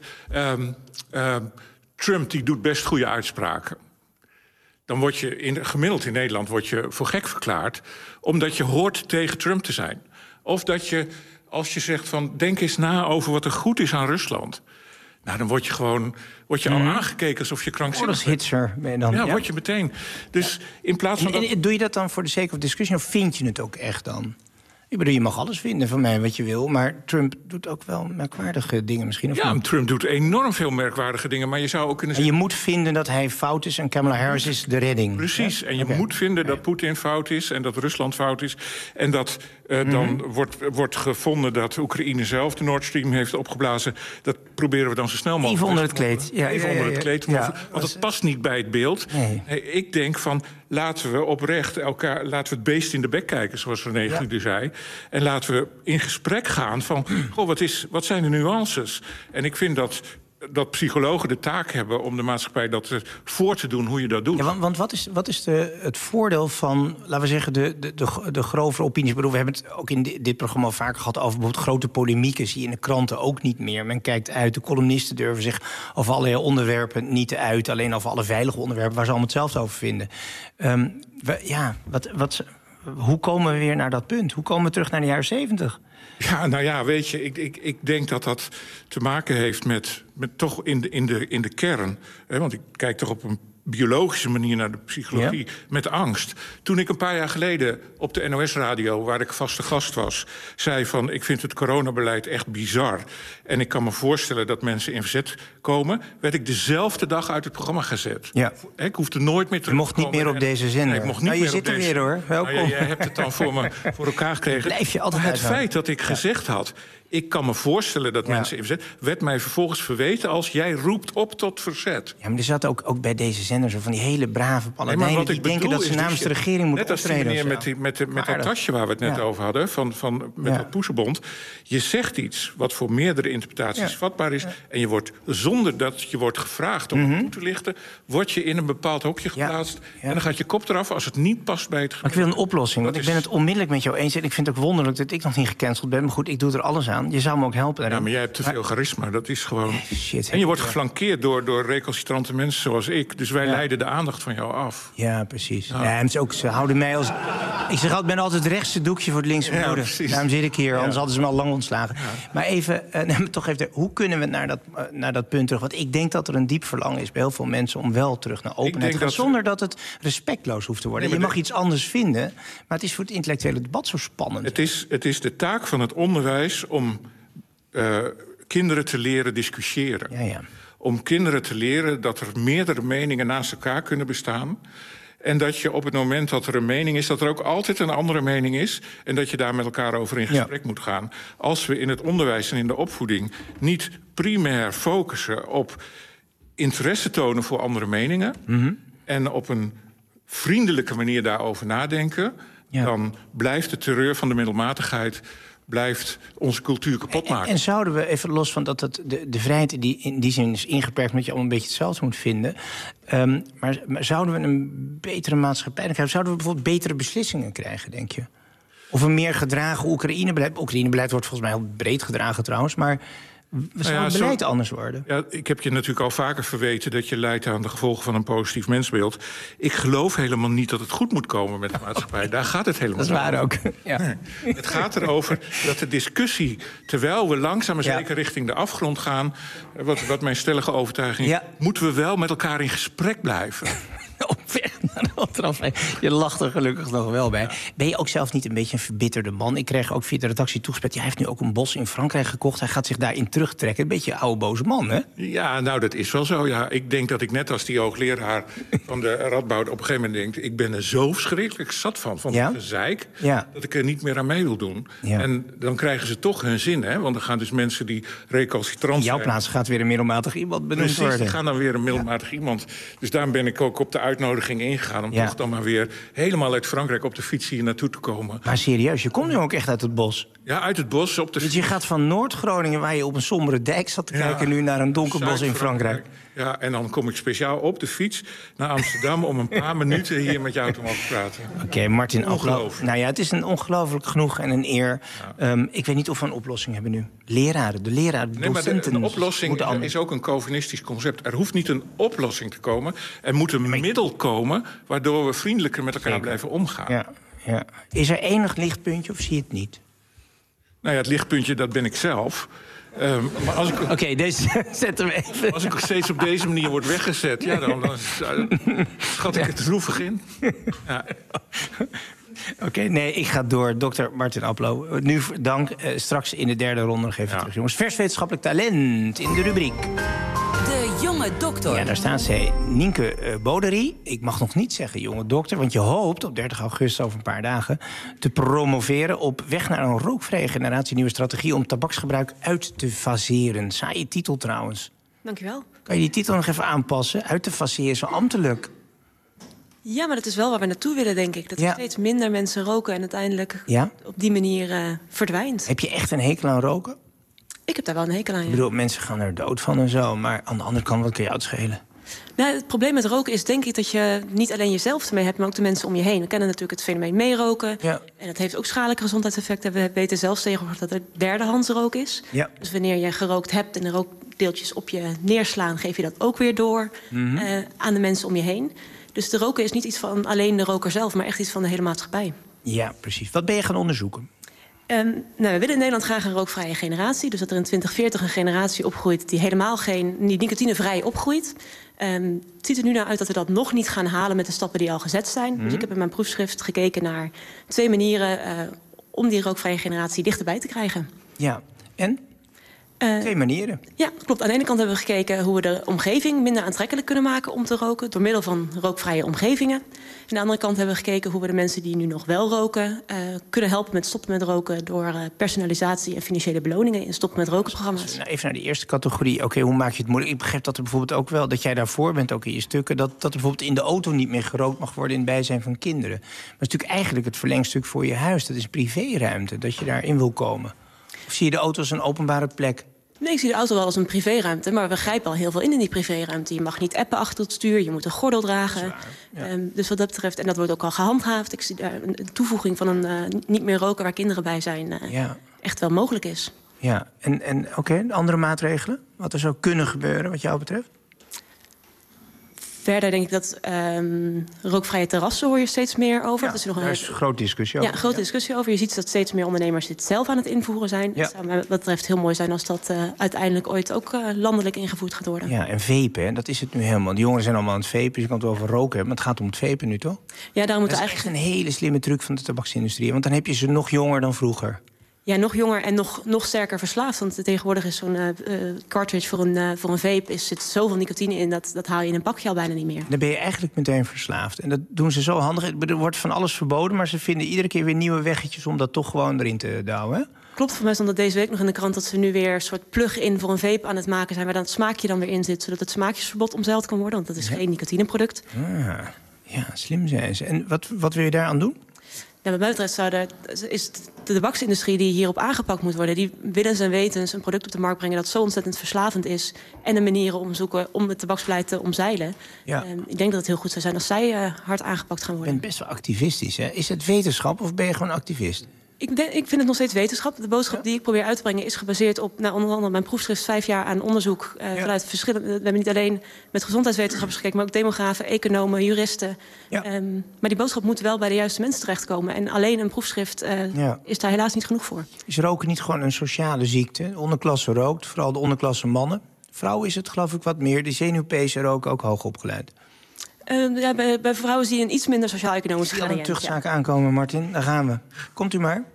Trump die doet best goede uitspraken... dan word je gemiddeld in Nederland voor gek verklaard... omdat je hoort tegen Trump te zijn. Of dat je... Als je zegt van, denk eens na over wat er goed is aan Rusland... nou, dan word je al aangekeken alsof je krankzinnig bent. Hitser ben je dan. Ja, word je meteen. Dus in plaats van en doe je dat dan voor de sake of discussie... of vind je het ook echt dan? Ik bedoel, je mag alles vinden van mij wat je wil... maar Trump doet ook wel merkwaardige dingen misschien. Of niet? Trump doet enorm veel merkwaardige dingen... maar je zou ook kunnen zeggen... En je moet vinden dat hij fout is en Kamala Harris is de redding. Precies, en je moet vinden dat Poetin fout is... en dat Rusland fout is. En dat dan wordt gevonden dat Oekraïne zelf de Nord Stream heeft opgeblazen. Dat proberen we dan zo snel mogelijk... Even onder het kleed. Even onder het kleed. Want het past niet bij het beeld. Nee. Ik denk van... laten we oprecht laten we het beest in de bek kijken, zoals René Gude zei. En laten we in gesprek gaan van, wat zijn de nuances? En ik vind dat psychologen de taak hebben om de maatschappij dat voor te doen hoe je dat doet. Ja, want wat is het voordeel van, laten we zeggen, de grovere opinies? Ik bedoel, we hebben het ook in dit programma vaker gehad over bijvoorbeeld grote polemieken. Zie je in de kranten ook niet meer. Men kijkt uit, de columnisten durven zich over allerlei onderwerpen niet uit. Alleen over alle veilige onderwerpen waar ze allemaal hetzelfde over vinden. Hoe komen we weer naar dat punt? Hoe komen we terug naar de jaren 70? Ja, nou ja, weet je, ik denk dat te maken heeft met toch in de kern. Hè, want ik kijk toch op een biologische manier naar de psychologie, met angst. Toen ik een paar jaar geleden op de NOS-radio, waar ik vaste gast was, zei van, ik vind het coronabeleid echt bizar. En ik kan me voorstellen dat mensen in verzet komen, werd ik dezelfde dag uit het programma gezet. Ja. Ik hoefde nooit meer terug te komen. Je mocht niet meer op deze zender. Nee, ik mocht niet je meer zit op er deze... weer, hoor. Welkom. Nou, jij hebt het dan voor elkaar gekregen. Blijf je altijd maar het feit dat ik gezegd had, ik kan me voorstellen dat mensen in verzet, werd mij vervolgens verweten als jij roept op tot verzet. Ja, maar er zat ook bij deze zender zo van die hele brave paladijnen die denken dat ze namens de regering moeten optreden. Net als die meneer met dat tasje waar we het net over hadden, met dat poesenbond. Je zegt iets wat voor meerdere interpretaties vatbaar is, en je wordt, zonder dat je wordt gevraagd om het toe te lichten, word je in een bepaald hokje geplaatst, en dan gaat je kop eraf als het niet past bij het gebied. Maar ik wil een oplossing, want ik ben het onmiddellijk met jou eens. En ik vind het ook wonderlijk dat ik nog niet gecanceld ben. Maar goed, ik doe er alles aan. Je zou me ook helpen daarin. Ja, maar jij hebt te veel charisma. Dat is gewoon... Shit, en je wordt geflankeerd door recalcitrante mensen zoals ik. Dus wij leiden de aandacht van jou af. Ja, precies. Ja, en het is ook, ze houden mij als... Ik zeg altijd, ben altijd het rechtse doekje voor het linkse broeder. Daarom zit ik hier, anders hadden ze me al lang ontslagen. Ja. Maar even, toch even, hoe kunnen we naar dat punt terug? Want ik denk dat er een diep verlangen is bij heel veel mensen om wel terug naar openheid te gaan, zonder dat het respectloos hoeft te worden. Je mag iets anders vinden, maar het is voor het intellectuele debat zo spannend. Het is de taak van het onderwijs om kinderen te leren discussiëren. Ja. Om kinderen te leren dat er meerdere meningen naast elkaar kunnen bestaan. En dat je op het moment dat er een mening is, dat er ook altijd een andere mening is. En dat je daar met elkaar over in gesprek moet gaan. Als we in het onderwijs en in de opvoeding niet primair focussen op interesse tonen voor andere meningen, en op een vriendelijke manier daarover nadenken, dan blijft de terreur van de middelmatigheid blijft onze cultuur kapot maken. En zouden we, even los van dat de vrijheid die in die zin is ingeperkt, dat je allemaal een beetje hetzelfde moet vinden, maar zouden we een betere maatschappij krijgen? Zouden we bijvoorbeeld betere beslissingen krijgen, denk je? Of een meer gedragen Oekraïne-beleid? Oekraïne-beleid wordt volgens mij heel breed gedragen trouwens, maar zou het beleid anders worden? Ja, ik heb je natuurlijk al vaker verweten dat je lijdt aan de gevolgen van een positief mensbeeld. Ik geloof helemaal niet dat het goed moet komen met de maatschappij. Daar gaat het helemaal niet over. Dat is waar ook. Ja. Het gaat erover dat de discussie, terwijl we langzaam maar zeker richting de afgrond gaan, wat mijn stellige overtuiging is, moeten we wel met elkaar in gesprek blijven. Op weg naar de aftrap. Je lacht er gelukkig nog wel bij. Ben je ook zelf niet een beetje een verbitterde man? Ik kreeg ook via de redactie toegespeld, hij heeft nu ook een bos in Frankrijk gekocht. Hij gaat zich daarin terugtrekken. Een beetje een oude boze man, hè? Ja, nou, dat is wel zo. Ja, ik denk dat ik net als die hoogleraar van de Radboud op een gegeven moment denk, ik ben er zo verschrikkelijk zat van het gezeik, dat ik er niet meer aan mee wil doen. Ja. En dan krijgen ze toch hun zin, hè? Want dan gaan dus mensen die recalcitrant zijn. Jouw plaats gaat weer een middelmatig iemand benoemd worden. Precies, gaan dan weer een middelmatig iemand. Dus daarom ben ik ook op de uitnodiging ingegaan om toch dan maar weer helemaal uit Frankrijk op de fiets hier naartoe te komen. Maar serieus, je komt nu ook echt uit het bos? Ja, uit het bos op de fiets. Dus je gaat van Noord-Groningen, waar je op een sombere dijk zat te kijken, nu naar een donker bos in Frankrijk. Ja, en dan kom ik speciaal op de fiets naar Amsterdam om een paar minuten hier met jou te mogen praten. Oké, Martin, ongelooflijk. Nou ja, het is een ongelooflijk genoeg en een eer. Ja. Ik weet niet of we een oplossing hebben nu. Leraren, de docenten. De oplossing is ook een Calvinistisch concept. Er hoeft niet een oplossing te komen. Er moet een middel komen waardoor we vriendelijker met elkaar blijven omgaan. Ja. Is er enig lichtpuntje of zie je het niet? Nou ja, het lichtpuntje, dat ben ik zelf. Oké, deze zetten we even. Als ik steeds op deze manier word weggezet, dan schat ik het droevig in. Ja. Oké, nee, ik ga door. Dr. Martin Appelo, nu dank. Straks in de derde ronde nog even terug. Jongens, vers wetenschappelijk talent in de rubriek. De jonge dokter. Ja, daar staat ze. Nienke Boderie. Ik mag nog niet zeggen jonge dokter, want je hoopt op 30 augustus over een paar dagen te promoveren op weg naar een rookvrije generatie, nieuwe strategie om tabaksgebruik uit te faseren. Saaie titel trouwens. Dankjewel. Kan je die titel nog even aanpassen? Uit te faseren, zo ambtelijk. Ja, maar dat is wel waar we naartoe willen, denk ik. Dat er steeds minder mensen roken en uiteindelijk op die manier verdwijnt. Heb je echt een hekel aan roken? Ik heb daar wel een hekel aan, Ik bedoel, mensen gaan er dood van en zo. Maar aan de andere kant, wat kun je uitschelen? Nou, het probleem met roken is denk ik dat je niet alleen jezelf ermee hebt, maar ook de mensen om je heen. We kennen natuurlijk het fenomeen meeroken. Ja. En dat heeft ook schadelijke gezondheidseffecten. We weten zelfs tegenwoordig dat er derdehands rook is. Ja. Dus wanneer je gerookt hebt en de rookdeeltjes op je neerslaan, geef je dat ook weer door aan de mensen om je heen. Dus de roken is niet iets van alleen de roker zelf, maar echt iets van de hele maatschappij. Ja, precies. Wat ben je gaan onderzoeken? We willen in Nederland graag een rookvrije generatie. Dus dat er in 2040 een generatie opgroeit die helemaal niet nicotinevrij opgroeit. Het ziet er nu naar uit dat we dat nog niet gaan halen met de stappen die al gezet zijn. Dus ik heb in mijn proefschrift gekeken naar 2 manieren om die rookvrije generatie dichterbij te krijgen. Ja, en? 2 manieren. Ja, klopt. Aan de ene kant hebben we gekeken hoe we de omgeving minder aantrekkelijk kunnen maken om te roken, door middel van rookvrije omgevingen. Aan de andere kant hebben we gekeken hoe we de mensen die nu nog wel roken kunnen helpen met stoppen met roken door personalisatie en financiële beloningen in stoppen met rokenprogramma's. Nou, even naar de eerste categorie. Oké, hoe maak je het moeilijk? Ik begrijp dat er bijvoorbeeld ook wel, dat jij daarvoor bent, ook in je stukken, dat er bijvoorbeeld in de auto niet meer gerookt mag worden in het bijzijn van kinderen. Maar dat is natuurlijk eigenlijk het verlengstuk voor je huis. Dat is privéruimte, dat je daarin wil komen. Of zie je de auto als een openbare plek? Nee, ik zie de auto wel als een privéruimte, maar we grijpen al heel veel in die privéruimte. Je mag niet appen achter het stuur, je moet een gordel dragen. Dus wat dat betreft, en dat wordt ook al gehandhaafd. Ik zie daar een toevoeging van een niet meer roken waar kinderen bij zijn echt wel mogelijk is. Ja, en andere maatregelen? Wat er zou kunnen gebeuren, wat jou betreft? Verder denk ik dat rookvrije terrassen hoor je steeds meer over. Ja, daar is een grote discussie over. Ja, grote discussie over. Je ziet dat steeds meer ondernemers dit zelf aan het invoeren zijn. Ja. Het zou mij wat betreft heel mooi zijn als dat uiteindelijk ooit ook landelijk ingevoerd gaat worden. Ja, en vapen, dat is het nu helemaal. Die jongeren zijn allemaal aan het vapen, dus je kan het over roken hebben. Maar het gaat om het vapen nu, toch? Ja, daarom dat is echt een hele slimme truc van de tabaksindustrie. Want dan heb je ze nog jonger dan vroeger. Ja, nog jonger en nog sterker verslaafd. Want tegenwoordig is zo'n cartridge voor een vape zit zoveel nicotine in, dat haal je in een pakje al bijna niet meer. Dan ben je eigenlijk meteen verslaafd. En dat doen ze zo handig. Er wordt van alles verboden, maar ze vinden iedere keer weer nieuwe weggetjes om dat toch gewoon erin te douwen. Hè? Klopt, voor mij stond dat deze week nog in de krant dat ze nu weer een soort plug-in voor een vape aan het maken zijn, waar dan het smaakje dan weer in zit, zodat het smaakjesverbod omzeild kan worden. Want dat is geen nicotineproduct. Ja, slim zijn ze. En wat wil je daaraan doen? Ja, wat mij betreft is de tabaksindustrie die hierop aangepakt moet worden, die willens en wetens een product op de markt brengen dat zo ontzettend verslavend is en de manieren omzoeken om het tabaksbeleid te omzeilen. Ja. Ik denk dat het heel goed zou zijn als zij hard aangepakt gaan worden. Je bent best wel activistisch, hè? Is het wetenschap of ben je gewoon activist? Ik vind het nog steeds wetenschap. De boodschap die ik probeer uit te brengen is gebaseerd op onder andere mijn proefschrift 5 jaar aan onderzoek vanuit verschillende. We hebben niet alleen met gezondheidswetenschappers gekeken, maar ook demografen, economen, juristen. Ja. Maar die boodschap moet wel bij de juiste mensen terechtkomen. En alleen een proefschrift is daar helaas niet genoeg voor. Is roken niet gewoon een sociale ziekte? De onderklasse rookt, vooral de onderklasse mannen. Vrouwen is het geloof ik wat meer. De zenuwpezen roken ook hoog opgeleid. Bij vrouwen zie je een iets minder sociaal-economische gradiënt. Ik zie al een tuchtzaak aankomen, Martin. Daar gaan we. Komt u maar.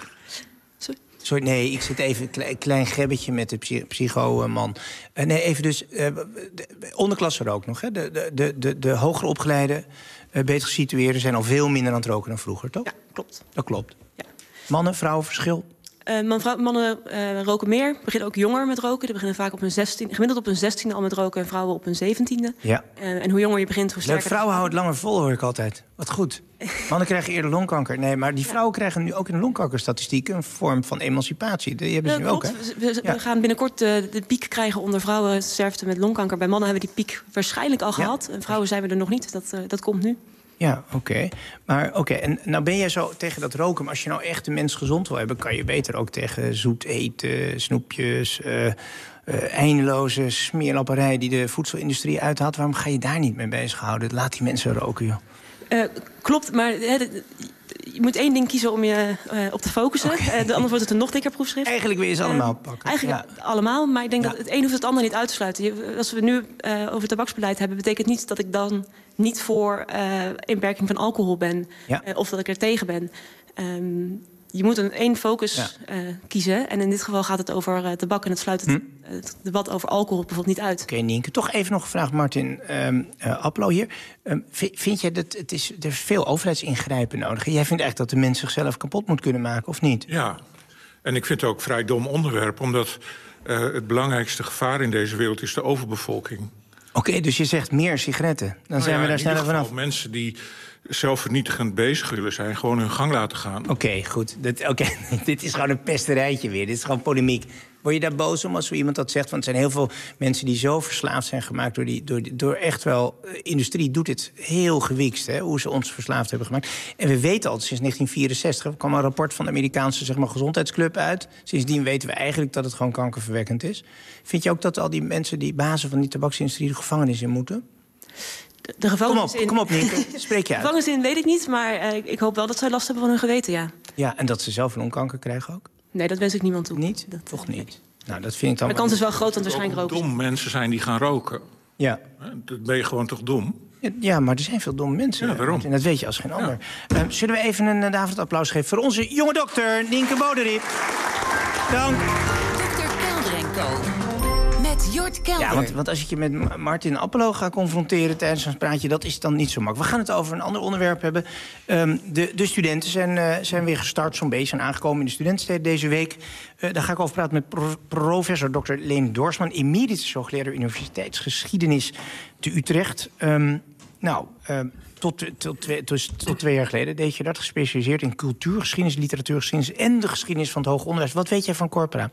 Sorry, nee, ik zit even een klein gebbetje met de psychoman. Nee, even dus. De onderklasse rook nog, hè? De hoger opgeleide, beter gesitueerden zijn al veel minder aan het roken dan vroeger, toch? Ja, klopt. Dat klopt. Ja. Mannen, vrouwen, verschil? Mannen roken meer, beginnen ook jonger met roken. Die beginnen vaak gemiddeld op hun 16e al met roken en vrouwen op hun 17e. Ja. En hoe jonger je begint, hoe sterker... Vrouwen houden het langer vol, hoor ik altijd. Wat goed. Mannen krijgen eerder longkanker. Nee, maar die vrouwen krijgen nu ook in de longkankerstatistiek een vorm van emancipatie. Die hebben ze nu ook, hè? We gaan binnenkort de piek krijgen onder vrouwen sterfte met longkanker. Bij mannen hebben we die piek waarschijnlijk al gehad. En vrouwen zijn we er nog niet. Dat komt nu. Ja, oké. Maar en nou ben jij zo tegen dat roken. Maar als je nou echt de mens gezond wil hebben, kan je beter ook tegen zoet eten, snoepjes, eindeloze smeerlapperij die de voedselindustrie uithaalt. Waarom ga je daar niet mee bezighouden? Laat die mensen roken, joh. Klopt, maar je moet één ding kiezen om je op te focussen. Anders wordt het een nog dikker proefschrift. Eigenlijk wil je ze allemaal pakken. Eigenlijk allemaal, maar ik denk dat het een hoeft het ander niet uit te sluiten. Als we nu over het tabaksbeleid hebben, betekent niet dat ik dan niet voor inperking van alcohol ben. Of dat ik er tegen ben. Je moet één focus kiezen. En in dit geval gaat het over tabak. En het sluit het debat over alcohol bijvoorbeeld niet uit. Oké, Nienke. Toch even nog gevraagd, Martin Appelo hier. Vind jij dat er is veel overheidsingrijpen nodig? Jij vindt eigenlijk dat de mens zichzelf kapot moet kunnen maken, of niet? Ja, en ik vind het ook een vrij dom onderwerp. Omdat het belangrijkste gevaar in deze wereld is de overbevolking. Oké, dus je zegt meer sigaretten. Dan zijn we daar sneller vanaf. Mensen die zelfvernietigend bezig willen zijn, gewoon hun gang laten gaan. Oké, goed. Dit is gewoon een pesterijtje weer. Dit is gewoon polemiek. Word je daar boos om als zo iemand dat zegt? Want er zijn heel veel mensen die zo verslaafd zijn gemaakt door echt wel... industrie doet het heel gewiekst, hè, hoe ze ons verslaafd hebben gemaakt. En we weten al, sinds 1964 er kwam een rapport van de Amerikaanse gezondheidsclub uit. Sindsdien weten we eigenlijk dat het gewoon kankerverwekkend is. Vind je ook dat al die mensen, die bazen van die tabaksindustrie, de gevangenis in moeten? De gevangenis kom op, Nienke. Spreek je uit. De gevangenis in weet ik niet, maar ik hoop wel dat zij last hebben van hun geweten, ja. Ja, en dat ze zelf longkanker krijgen ook? Nee, dat wens ik niemand toe. Niet? Toch niet? Nou, dat vind ik dan... De kans is wel groot, want waarschijnlijk roken. Dom mensen zijn die gaan roken. Ja. Dat ben je gewoon toch dom? Ja, maar er zijn veel domme mensen. Ja, waarom? En dat weet je als geen ander. Zullen we even een David applaus geven voor onze jonge dokter, Nienke Boderiep. Dank. Dr. Kelder & Co. Met Jort Kelder. Ja, want als ik je met Martin Appelo ga confronteren tijdens een praatje, dat is dan niet zo makkelijk. We gaan het over een ander onderwerp hebben. De studenten zijn weer gestart, zo'n beetje, zijn aangekomen in de studentensteden deze week. Daar ga ik over praten met professor Dr. Leen Dorsman, emeritus hoogleraar universiteitsgeschiedenis te Utrecht. Tot 2 jaar geleden deed je dat, gespecialiseerd in cultuurgeschiedenis, literatuurgeschiedenis en de geschiedenis van het hoger onderwijs. Wat weet jij van corpora?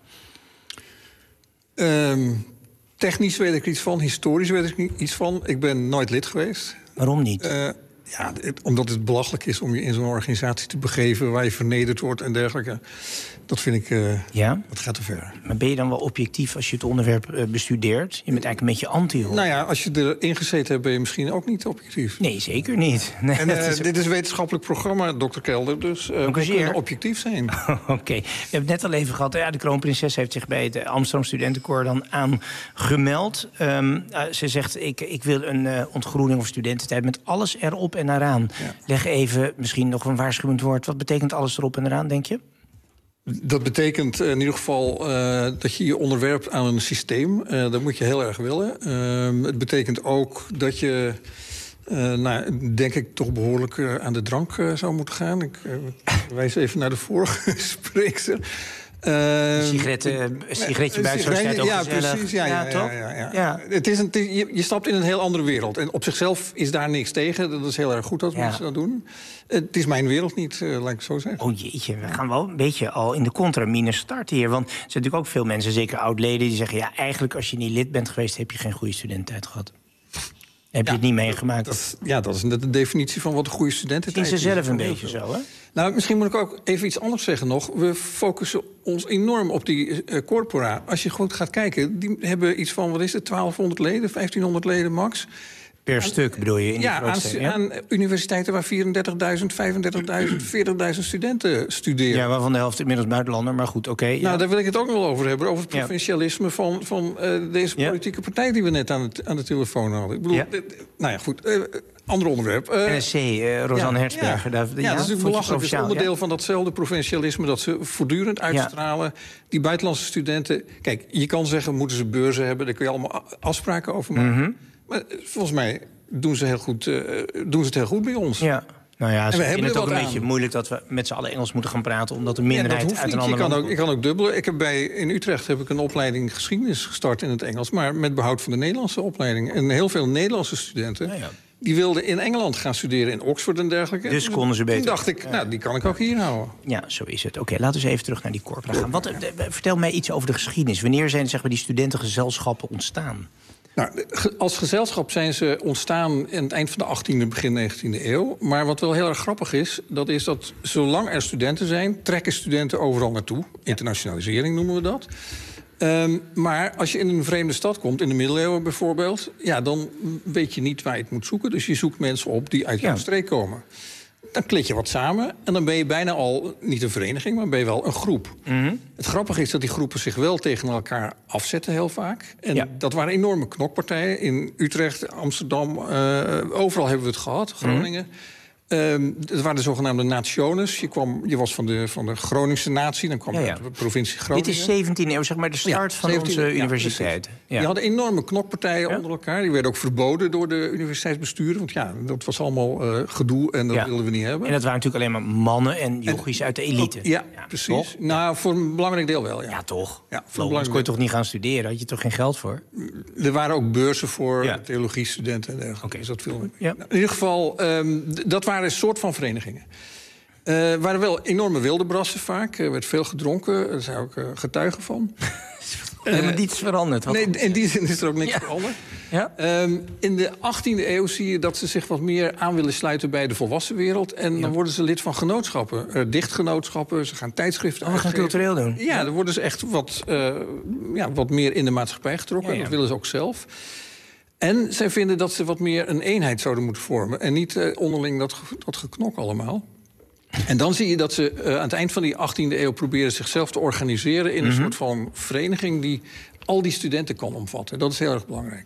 Technisch weet ik iets van, historisch weet ik iets van. Ik ben nooit lid geweest. Waarom niet? Omdat het belachelijk is om je in zo'n organisatie te begeven waar je vernederd wordt en dergelijke. Dat vind ik, dat gaat te ver. Maar ben je dan wel objectief als je het onderwerp bestudeert? Je bent eigenlijk een beetje anti, hoor. Nou ja, als je erin gezeten hebt, ben je misschien ook niet objectief. Nee, zeker niet. Nee, dit is een wetenschappelijk programma, dokter Kelder, dus we kunnen objectief zijn. Oké. We hebben het net al even gehad. Ja, de kroonprinses heeft zich bij het Amsterdam Studentenkoor dan aangemeld. Ze zegt, ik wil een ontgroening of studententijd met alles erop en eraan. Ja. Leg even misschien nog een waarschuwend woord. Wat betekent alles erop en eraan, denk je? Dat betekent in ieder geval dat je je onderwerpt aan een systeem. Dat moet je heel erg willen. Het betekent ook dat je, denk ik, toch behoorlijk aan de drank zou moeten gaan. Ik wijs even naar de vorige spreekster. Sigaretje buiten zo'n tijd ook gezellig. Precies. Ja. Je stapt in een heel andere wereld. En op zichzelf is daar niks tegen. Dat is heel erg goed als mensen dat doen. Het is mijn wereld niet, laat ik zo zeggen. Oh jeetje, we gaan wel een beetje al in de contramine starten hier. Want er zijn natuurlijk ook veel mensen, zeker oud-leden, die zeggen, ja, eigenlijk als je niet lid bent geweest, heb je geen goede studententijd gehad. Heb je het niet meegemaakt? Dat is net de definitie van wat een goede studententijd is. Is ze zelf een beetje zo, hè? Nou, misschien moet ik ook even iets anders zeggen nog. We focussen ons enorm op die corpora. Als je goed gaat kijken, die hebben iets van, 1200 leden, 1500 leden max. Per stuk bedoel je? In aan universiteiten waar 34.000, 35.000, 40.000 studenten studeren. Ja, waarvan de helft inmiddels buitenlander, maar goed, oké. Nou, daar wil ik het ook nog wel over hebben. Over het provincialisme van deze politieke partij die we net aan de telefoon hadden. Ik bedoel, goed. Ander onderwerp. NSC, Rosanne Hertzberger. Dat is natuurlijk belachelijk. Het is onderdeel van datzelfde provincialisme dat ze voortdurend uitstralen. Die buitenlandse studenten. Kijk, je kan zeggen, moeten ze beurzen hebben? Daar kun je allemaal afspraken over maken. Mm-hmm. Maar volgens mij doen ze het heel goed bij ons. Ja. Nou ja, ze vinden het ook een beetje moeilijk dat we met z'n allen Engels moeten gaan praten, omdat de minderheid uit een ander land... Ik kan ook dubbelen. In Utrecht heb ik een opleiding geschiedenis gestart in het Engels, maar met behoud van de Nederlandse opleiding. En heel veel Nederlandse studenten die wilden in Engeland gaan studeren, in Oxford en dergelijke. Dus konden ze beter. Toen dacht ik, die kan ik ook hier houden. Ja, zo is het. Oké, laten we eens even terug naar die corpora gaan. Vertel mij iets over de geschiedenis. Wanneer zijn die studentengezelschappen ontstaan? Nou, als gezelschap zijn ze ontstaan in het eind van de 18e, begin 19e eeuw. Maar wat wel heel erg grappig is dat zolang er studenten zijn, trekken studenten overal naartoe. Internationalisering noemen we dat. Maar als je in een vreemde stad komt, in de middeleeuwen bijvoorbeeld, dan weet je niet waar je het moet zoeken. Dus je zoekt mensen op die uit jouw streek komen. Dan klit je wat samen en dan ben je bijna al niet een vereniging, maar ben je wel een groep. Mm-hmm. Het grappige is dat die groepen zich wel tegen elkaar afzetten heel vaak. En dat waren enorme knokpartijen in Utrecht, Amsterdam. Overal hebben we het gehad, Groningen. Het waren de zogenaamde nationes. Je was van de Groningse natie, dan kwam de provincie Groningen. Dit is 17e eeuw, zeg maar de start van onze universiteiten. Die hadden enorme knokpartijen onder elkaar. Die werden ook verboden door de universiteitsbesturen. Want dat was allemaal gedoe en dat wilden we niet hebben. En dat waren natuurlijk alleen maar mannen en yogis uit de elite. Ja, precies. Toch? Nou, voor een belangrijk deel wel, Ja, toch? Ja, Anders kon je toch niet gaan studeren? Had je toch geen geld voor? Er waren ook beurzen voor theologiestudenten en dergelijke. Okay. Dus dat viel in ieder geval, dat waren een soort van verenigingen. Er waren wel enorme wildebrassen vaak. Er werd veel gedronken. Daar zijn ook getuigen van. Maar niets veranderd. Nee, in die zin is er ook niks veranderd. Ja. In de 18e eeuw zie je dat ze zich wat meer aan willen sluiten bij de volwassen wereld. En dan worden ze lid van genootschappen. Dichtgenootschappen, ze gaan tijdschriften we gaan cultureel doen. Ja, dan worden ze echt wat meer in de maatschappij getrokken. Dat willen ze ook zelf. En zij vinden dat ze wat meer een eenheid zouden moeten vormen. En niet onderling dat geknok allemaal. En dan zie je dat ze aan het eind van die 18e eeuw proberen zichzelf te organiseren in een soort van vereniging die al die studenten kan omvatten. Dat is heel erg belangrijk.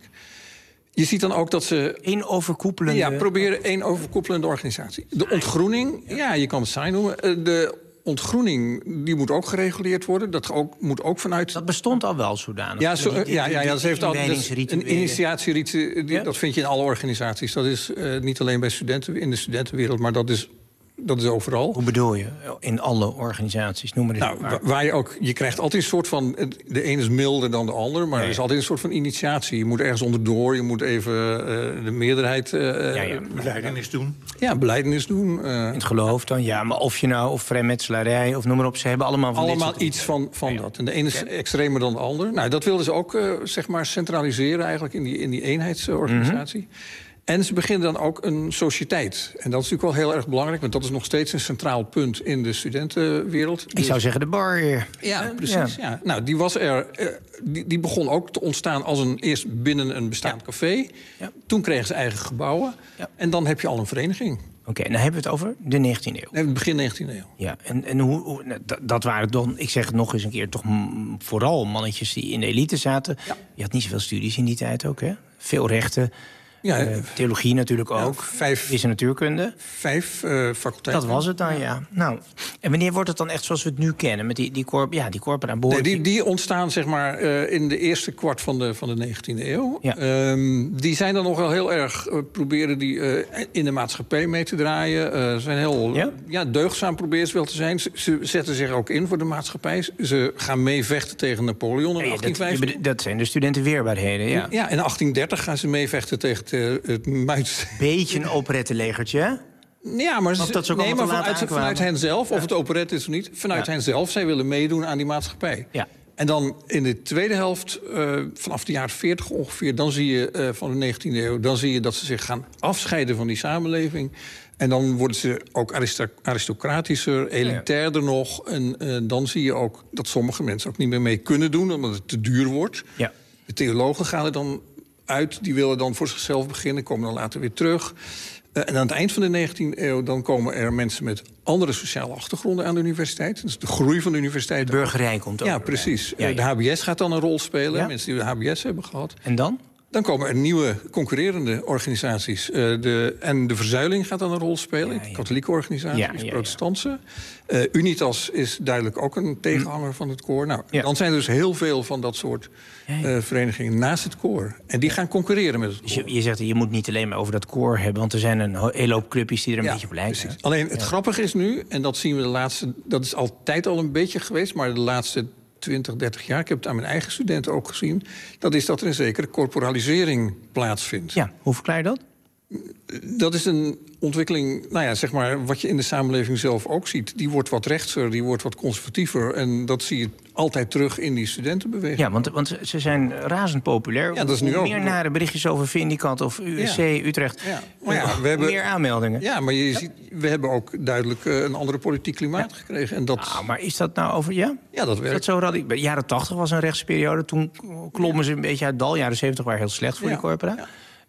Je ziet dan ook dat ze één overkoepelende proberen één overkoepelende organisatie. De ontgroening, je kan het saai noemen. De ontgroening, die moet ook gereguleerd worden. Moet ook vanuit... Dat bestond al wel zodanig. Ja, ze heeft al een initiatieriet. Dat vind je in alle organisaties. Dat is niet alleen bij studenten in de studentenwereld, maar dat is overal. Hoe bedoel je? In alle organisaties, noem maar eens. Waar je krijgt altijd een soort van... De een is milder dan de ander, maar er is altijd een soort van initiatie. Je moet ergens onderdoor, je moet even de meerderheid... Belijdenis doen. Ja, belijdenis doen. In het geloof dan, maar of vrijmetselarij, of noem maar op. Ze hebben allemaal iets van dat. En de ene is extremer dan de ander. Nou, dat wilden ze ook centraliseren eigenlijk in die eenheidsorganisatie. En ze beginnen dan ook een sociëteit. En dat is natuurlijk wel heel erg belangrijk, want dat is nog steeds een centraal punt in de studentenwereld. Ik zou zeggen de bar. Ja, precies. Ja. Nou, die was er. Die begon ook te ontstaan als eerst binnen een bestaand café. Ja. Toen kregen ze eigen gebouwen. Ja. En dan heb je al een vereniging. Oké, en dan hebben we het over de 19e eeuw. Nee, begin 19e eeuw. Ja, en hoe dat waren dan, ik zeg het nog eens een keer, toch vooral mannetjes die in de elite zaten. Ja. Je had niet zoveel studies in die tijd ook, hè? Veel rechten. Ja, theologie natuurlijk ook. 5 is natuurkunde. 5 faculteiten. Dat was het dan, ja. Nou, en wanneer wordt het dan echt zoals we het nu kennen? Met die corpora? Die ontstaan zeg maar in de eerste kwart van de 19e eeuw. Ja. Die zijn dan nog wel heel erg... proberen die in de maatschappij mee te draaien. Zijn heel deugdzaam proberen ze wel te zijn. Ze zetten zich ook in voor de maatschappij. Ze gaan meevechten tegen Napoleon in 1850. Dat zijn de studentenweerbaarheden, ja. Ja, in 1830 gaan ze meevechten tegen het muit. Beetje een operettenlegertje, hè? Ja, maar vanuit hen zelf, of het operette is of niet... vanuit hen zelf, zij willen meedoen aan die maatschappij. Ja. En dan in de tweede helft, vanaf de jaren 40 ongeveer... dan zie je van de 19e eeuw, dan zie je dat ze zich gaan afscheiden van die samenleving. En dan worden ze ook aristocratischer, elitairder nog. En dan zie je ook dat sommige mensen ook niet meer mee kunnen doen... omdat het te duur wordt. Ja. De theologen gaan er dan uit, die willen dan voor zichzelf beginnen... komen dan later weer terug... En aan het eind van de 19e eeuw dan komen er mensen met andere sociale achtergronden aan de universiteit. Dus de groei van de universiteit. De burgerij komt ook. Ja, precies. Ja. De HBS gaat dan een rol spelen. Ja. Mensen die de HBS hebben gehad. En dan? Dan komen er nieuwe concurrerende organisaties. En de verzuiling gaat dan een rol spelen. De katholieke organisaties, protestantse. Unitas is duidelijk ook een tegenhanger van het koor. Nou, dan zijn er dus heel veel van dat soort verenigingen naast het koor. En die gaan concurreren met het koor. Dus je zegt, je moet niet alleen maar over dat koor hebben... want er zijn een hele hoop clubjes die er een beetje op lijken. Precies. Alleen het grappige is nu, en dat zien we dat is altijd al een beetje geweest... maar de laatste 20, 30 jaar, ik heb het aan mijn eigen studenten ook gezien... dat is dat er een zekere corporalisering plaatsvindt. Ja, hoe verklaar je dat? Dat is een ontwikkeling, zeg maar, wat je in de samenleving zelf ook ziet. Die wordt wat rechtser, die wordt wat conservatiever. En dat zie je altijd terug in die studentenbeweging. Ja, want ze zijn razend populair. Ja, dat is nu ook. Meer nare berichtjes over Vindicat of USC, Utrecht. Ja. Maar we hebben meer aanmeldingen. Ja, maar je ziet, we hebben ook duidelijk een andere politiek klimaat gekregen. En dat... maar is dat nou over... Ja, dat werkt. Zo de jaren 80 was een rechtsperiode. Toen klommen ze een beetje uit het dal. Jaren 70 waren heel slecht voor die corpora. Ja.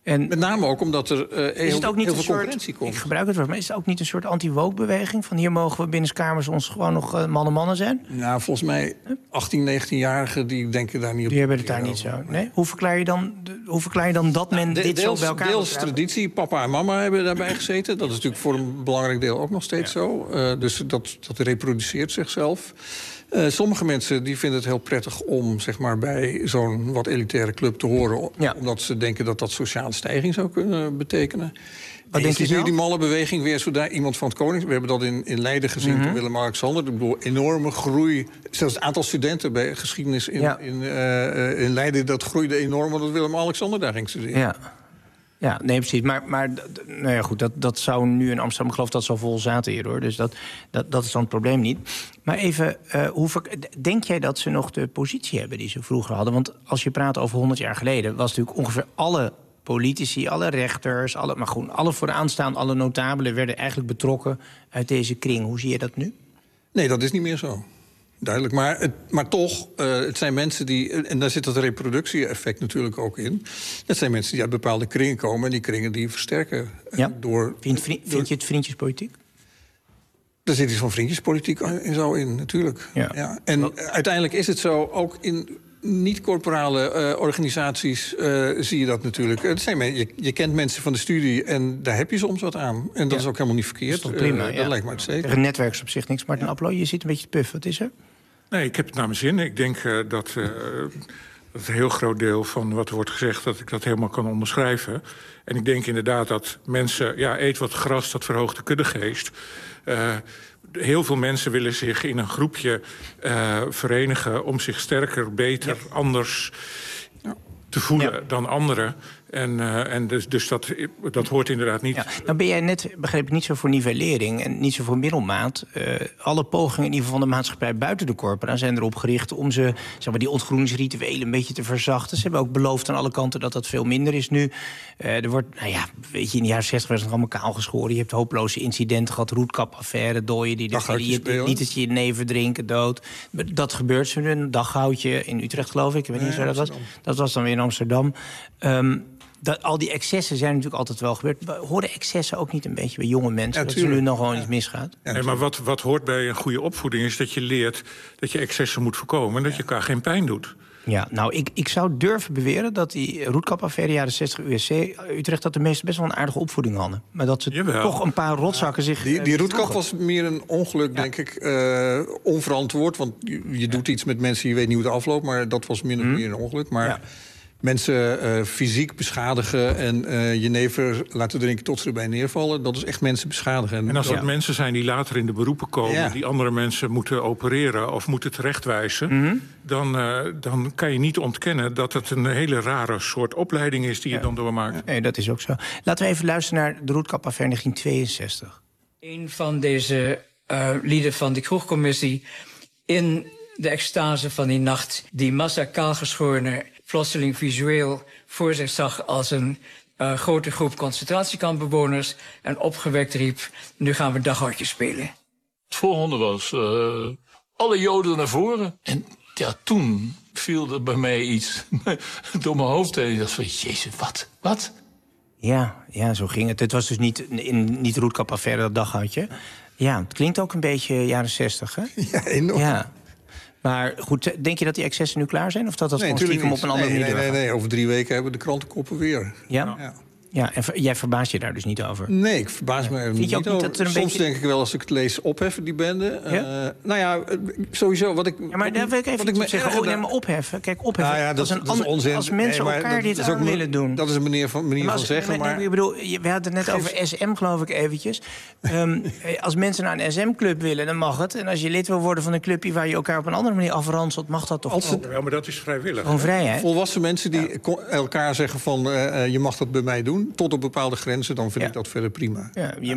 En met name ook omdat er heel veel concurrentie komt. Ik gebruik het woord, maar is het ook niet een soort anti-woke-beweging? Van hier mogen we binnenskamers ons gewoon nog mannen zijn? Nou, volgens mij 18, 19-jarigen die denken daar niet op. Die hebben het daar niet zo. Nee? Hoe verklaar je dan dat men dit zo bij elkaar deels traditie. Papa en mama hebben daarbij gezeten. Dat is natuurlijk voor een belangrijk deel ook nog steeds zo. Dus dat reproduceert zichzelf. Sommige mensen die vinden het heel prettig om zeg maar, bij zo'n wat elitaire club te horen. Omdat ze denken dat dat sociale stijging zou kunnen betekenen. Wat denk je nu die malle beweging weer zodra iemand van het Konings... We hebben dat in Leiden gezien door Willem-Alexander. Ik bedoel, enorme groei. Zelfs het aantal studenten bij geschiedenis in Leiden... dat groeide enorm omdat Willem-Alexander daar ging studeren. Ja, nee, precies. Maar nou ja, goed, dat zou nu in Amsterdam... Ik geloof dat zo vol zaten hier, hoor. Dus dat is dan het probleem niet. Maar even, denk jij dat ze nog de positie hebben die ze vroeger hadden? Want als je praat over 100 jaar geleden... was natuurlijk ongeveer alle politici, alle rechters... alle vooraanstaande, alle notabelen... werden eigenlijk betrokken uit deze kring. Hoe zie je dat nu? Nee, dat is niet meer zo. Duidelijk, maar toch, het zijn mensen die... en daar zit dat reproductie-effect natuurlijk ook in. Het zijn mensen die uit bepaalde kringen komen... en die kringen die versterken door... Vind je het vriendjespolitiek? Er zit iets van vriendjespolitiek zo in, natuurlijk. Ja. En uiteindelijk is het zo, ook in niet-corporale organisaties zie je dat natuurlijk. Je kent mensen van de studie en daar heb je soms wat aan. En dat is ook helemaal niet verkeerd. Dat is prima, dat lijkt me uitstekend. Tegen netwerk is op zich niks. Martin Appelo, je zit een beetje te puffen. Wat is er? Nee, ik heb het naar mijn zin. Ik denk dat een heel groot deel van wat er wordt gezegd... dat ik dat helemaal kan onderschrijven. En ik denk inderdaad dat mensen... eet wat gras, dat verhoogt de kuddegeest. Heel veel mensen willen zich in een groepje verenigen... om zich sterker, beter, anders te voelen dan anderen. En dus dat hoort inderdaad niet. Nou ben jij net, begreep ik, niet zo voor nivellering en niet zo voor middelmaat. Alle pogingen in ieder geval van de maatschappij buiten de corpora zijn erop gericht om ze, zeg maar, die ontgroeningsrituelen een beetje te verzachten. Ze hebben ook beloofd aan alle kanten dat dat veel minder is nu. Er wordt, weet je, in de jaren 60 werd het allemaal kaal geschoren. Je hebt hopeloze incidenten gehad, roetkapaffaire, dooien die litertje in neven drinken, dood. Dat gebeurt zo nu, een daghoutje in Utrecht, geloof ik. Ik weet niet waar dat was. Dat was dan weer in Amsterdam. Al die excessen zijn natuurlijk altijd wel gebeurd. Horen excessen ook niet een beetje bij jonge mensen? Dat er nu nog gewoon iets misgaat? Nee, maar wat hoort bij een goede opvoeding is dat je leert dat je excessen moet voorkomen... en dat je elkaar geen pijn doet. Ja, nou, ik zou durven beweren dat die roetkapaffaire jaren 60 USC Utrecht... dat de meesten best wel een aardige opvoeding hadden. Maar dat ze toch een paar rotzakken zich... Die roetkap was meer een ongeluk, denk ik. Onverantwoord, want je doet iets met mensen... je weet niet hoe het afloopt, maar dat was min of meer een ongeluk. Maar mensen fysiek beschadigen en jenever laten drinken tot ze erbij neervallen... dat is echt mensen beschadigen. En als dat mensen zijn die later in de beroepen komen... die andere mensen moeten opereren of moeten terechtwijzen... Dan kan je niet ontkennen dat het een hele rare soort opleiding is... die je dan doormaakt. Nee, dat is ook zo. Laten we even luisteren naar de roetkapaffaire 1962. Een van deze lieden van de kroegcommissie... in de extase van die nacht... die massa kaalgeschorene plotseling visueel voor zich zag... als een grote groep concentratiekampbewoners... en opgewekt riep, nu gaan we daghoutjes spelen. Het volgende was alle Joden naar voren. En toen viel er bij mij iets door mijn hoofd heen. Ik dacht van, jezus, wat? Ja, zo ging het. Het was dus niet de roetkapaffaire, dat daghoutje. Ja, het klinkt ook een beetje jaren 60, hè? Ja, enorm. Ja. Maar goed, denk je dat die excessen nu klaar zijn? Of dat gewoon stiekem op een andere manier? Nee, over 3 weken hebben de krantenkoppen weer. Ja, en jij verbaast je daar dus niet over? Nee, ik verbaas me er niet over. Soms denk ik wel, als ik het lees, opheffen die bende. Sowieso, wat ik... Ja, maar daar wil ik even zeggen, opheffen. Kijk, opheffen, dat is onzin. Als mensen elkaar dit aan willen doen. Dat is een manier van zeggen, maar... Ik bedoel, we hadden het net over SM, geloof ik, eventjes. Als mensen naar een SM-club willen, dan mag het. En als je lid wil worden van een clubje waar je elkaar op een andere manier afranselt, mag dat toch ook? Ja, maar dat is vrijwillig. Gewoon vrijheid. Volwassen mensen die elkaar zeggen van, je mag dat bij mij doen... tot op bepaalde grenzen, dan vind ik dat verder prima.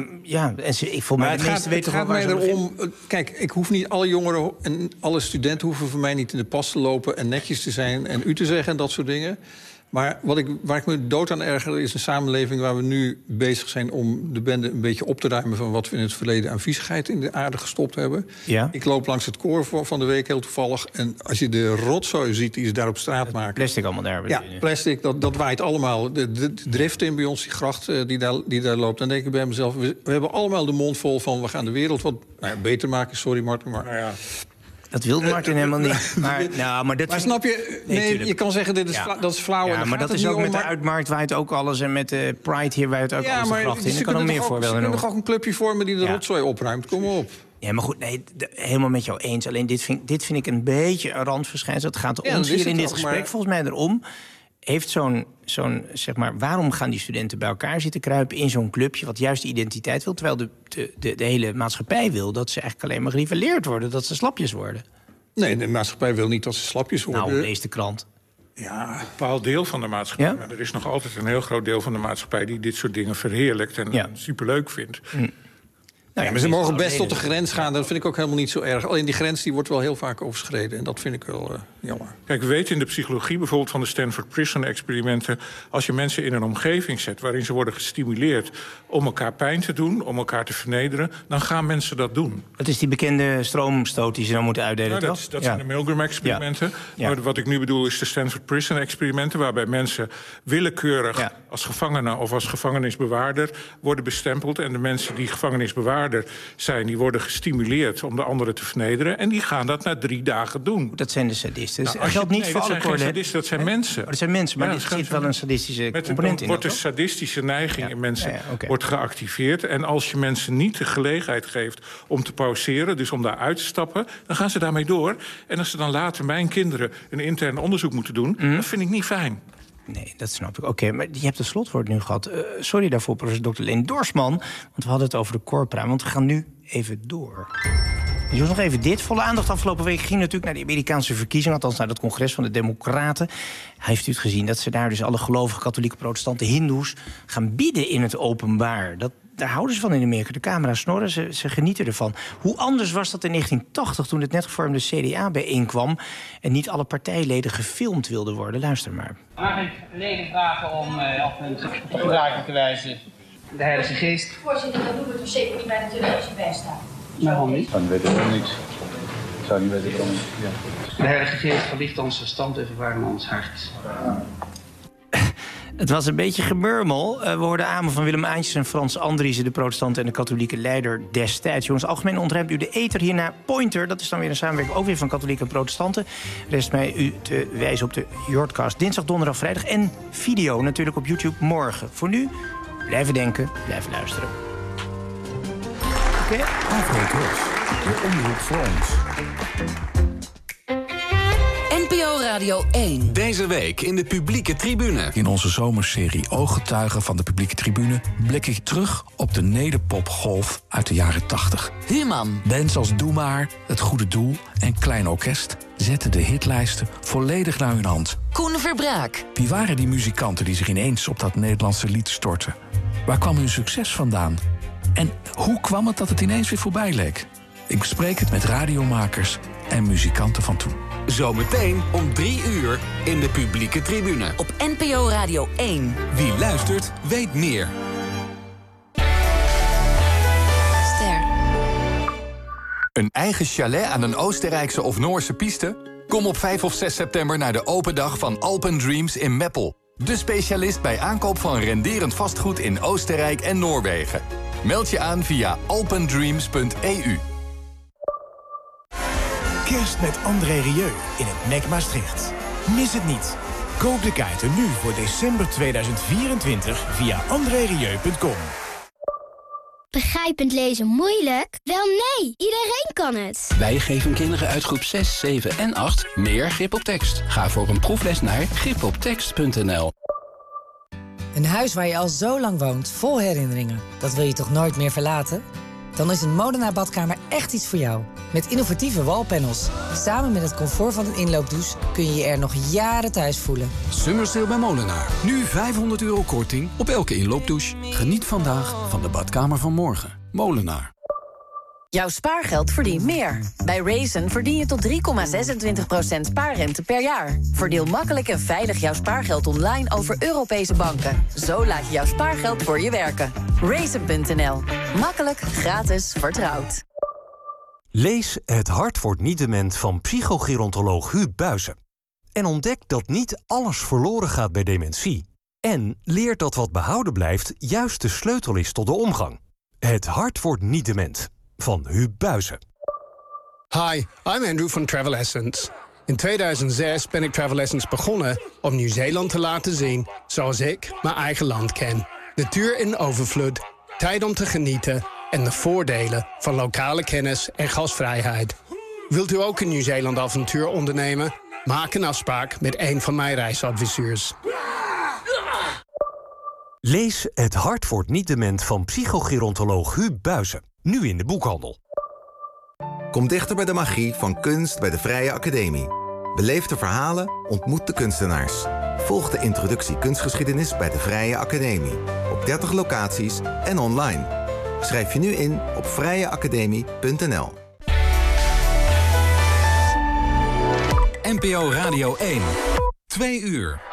Ik voel mij de meeste weten het gaat mij erom... Kijk, ik hoef niet alle jongeren en alle studenten... hoeven voor mij niet in de pas te lopen en netjes te zijn... en u te zeggen en dat soort dingen. Maar waar ik me dood aan erger is een samenleving waar we nu bezig zijn om de bende een beetje op te ruimen van wat we in het verleden aan viezigheid in de aarde gestopt hebben. Ja. Ik loop langs het koor van de week heel toevallig. En als je de rotzooi ziet die ze daar op straat maken. Plastic allemaal daar. Ja, plastic, dat waait allemaal. De drift in bij ons, die gracht die daar loopt. Dan denk ik bij mezelf, we hebben allemaal de mond vol van we gaan de wereld wat beter maken. Sorry Martin, maar... Ja. Dat wil Martin helemaal niet. Maar snap je? Nee, je kan zeggen, dat is flauw. Ja, maar dat is ook met de uitmarkt waait ook alles. En met de Pride hier waait ook alles de gracht in. Er kan nog meer voorbeelden noemen. Ze kunnen toch ook een clubje vormen die de rotzooi opruimt. Kom op. Ja, maar goed, helemaal met jou eens. Alleen dit vind ik een beetje een randverschijnsel. Het gaat ons hier in dit gesprek volgens mij erom. Heeft zeg maar, waarom gaan die studenten bij elkaar zitten kruipen in zo'n clubje wat juist de identiteit wil, terwijl de hele maatschappij wil dat ze eigenlijk alleen maar gerivaleerd worden, dat ze slapjes worden? Nee, de maatschappij wil niet dat ze slapjes worden. Nou, lees de krant. Ja, een bepaald deel van de maatschappij. Ja? Maar er is nog altijd een heel groot deel van de maatschappij die dit soort dingen verheerlijkt en superleuk vindt. Maar ze mogen best tot de grens gaan. Dat vind ik ook helemaal niet zo erg. Alleen die grens die wordt wel heel vaak overschreden. En dat vind ik wel jammer. Kijk, we weten in de psychologie bijvoorbeeld van de Stanford Prison-experimenten, als je mensen in een omgeving zet waarin ze worden gestimuleerd om elkaar pijn te doen, om elkaar te vernederen, dan gaan mensen dat doen. Dat is die bekende stroomstoot die ze dan moeten uitdelen, toch? Dat zijn de Milgram-experimenten. Ja. Maar wat ik nu bedoel is de Stanford Prison-experimenten, waarbij mensen willekeurig als gevangene of als gevangenisbewaarder worden bestempeld. En de mensen die gevangenisbewaarder zijn, die worden gestimuleerd om de anderen te vernederen. En die gaan dat na 3 dagen doen. Dat zijn de sadisten. Dat geldt niet voor alle sadisten, dat zijn mensen. Dat zijn mensen, maar er zit wel een sadistische component in. Wordt de sadistische neiging in mensen wordt geactiveerd. En als je mensen niet de gelegenheid geeft om te pauzeren, dus om daar uit te stappen, dan gaan ze daarmee door. En als ze dan later mijn kinderen een intern onderzoek moeten doen, dat vind ik niet fijn. Nee, dat snap ik. Oké, maar je hebt het slotwoord nu gehad. Sorry daarvoor, professor Dr. Leen Dorsman. Want we hadden het over de corpora. Want we gaan nu even door. Dus nog even dit. Volle aandacht afgelopen week ging natuurlijk naar de Amerikaanse verkiezingen. Althans naar het congres van de Democraten. Heeft u het gezien dat ze daar dus alle gelovige katholieke protestanten, hindoes, gaan bidden in het openbaar? Daar houden ze van in Amerika. De camera's snorren, ze genieten ervan. Hoe anders was dat in 1980 toen het net gevormde CDA bijeenkwam en niet alle partijleden gefilmd wilden worden? Luister maar. Mag ik leden vragen om op een gebruikelijke wijze de Heilige Geest? Voorzitter, dat doen we dus zeker niet bij de televisie bij staan. Waarom niet? Dan weet ik wel niks. Ik zou niet weten waarom. Ja. De Heilige Geest verlicht ons verstand en verwarmt ons hart. Het was een beetje gemurmel. We hoorden amen van Willem Aantjes en Frans Andriessen, de protestante en de katholieke leider destijds. Jongens, algemeen ontruimt u de ether hierna Pointer. Dat is dan weer een samenwerking ook weer van katholieken en protestanten. Rest mij u te wijzen op de Jordcast dinsdag, donderdag, vrijdag en video natuurlijk op YouTube morgen. Voor nu, blijven denken, blijven luisteren. Oké. De omroep voor ons. NPO Radio 1. Deze week in de publieke tribune. In onze zomerserie Ooggetuigen van de publieke tribune blik ik terug op de nederpopgolf uit de jaren 80. Human. Bands als Doe Maar, Het Goede Doel en Klein Orkest zetten de hitlijsten volledig naar hun hand. Koen Verbraak. Wie waren die muzikanten die zich ineens op dat Nederlandse lied stortten? Waar kwam hun succes vandaan? En hoe kwam het dat het ineens weer voorbij leek? Ik bespreek het met radiomakers en muzikanten van toen. Zometeen om 3 uur in de publieke tribune. Op NPO Radio 1. Wie luistert, weet meer. Ster. Een eigen chalet aan een Oostenrijkse of Noorse piste? Kom op 5 of 6 september naar de open dag van Alpen Dreams in Meppel. De specialist bij aankoop van renderend vastgoed in Oostenrijk en Noorwegen. Meld je aan via alpendreams.eu. Kerst met André Rieu in het MEC Maastricht. Mis het niet. Koop de kaarten nu voor december 2024 via andrerieu.com. Begrijpend lezen moeilijk? Wel nee, iedereen kan het. Wij geven kinderen uit groep 6, 7 en 8 meer grip op tekst. Ga voor een proefles naar gripoptekst.nl. Een huis waar je al zo lang woont, vol herinneringen. Dat wil je toch nooit meer verlaten? Dan is een Molenaar badkamer echt iets voor jou. Met innovatieve wallpanels. Samen met het comfort van een inloopdouche kun je je er nog jaren thuis voelen. Summer Sale bij Molenaar. Nu €500 korting op elke inloopdouche. Geniet vandaag van de badkamer van morgen. Molenaar. Jouw spaargeld verdient meer. Bij Raisin verdien je tot 3,26% spaarrente per jaar. Verdeel makkelijk en veilig jouw spaargeld online over Europese banken. Zo laat je jouw spaargeld voor je werken. Raisin.nl. Makkelijk, gratis, vertrouwd. Lees Het hart wordt niet dement van psychogerontoloog Huub Buijsen. En ontdek dat niet alles verloren gaat bij dementie. En leer dat wat behouden blijft juist de sleutel is tot de omgang. Het hart wordt niet dement. Van Huub Buijsen. Hi, I'm Andrew van Travel Essence. In 2006 ben ik Travel Essence begonnen om Nieuw-Zeeland te laten zien zoals ik mijn eigen land ken. Natuur in overvloed, tijd om te genieten en de voordelen van lokale kennis en gastvrijheid. Wilt u ook een Nieuw-Zeeland avontuur ondernemen? Maak een afspraak met een van mijn reisadviseurs. Lees Het hart wordt niet dement van psychogerontoloog Huub Buijsen. Nu in de boekhandel. Kom dichter bij de magie van kunst bij de Vrije Academie. Beleef de verhalen, ontmoet de kunstenaars. Volg de introductie kunstgeschiedenis bij de Vrije Academie. Op 30 locaties en online. Schrijf je nu in op vrijeacademie.nl. NPO Radio 1. 2 uur.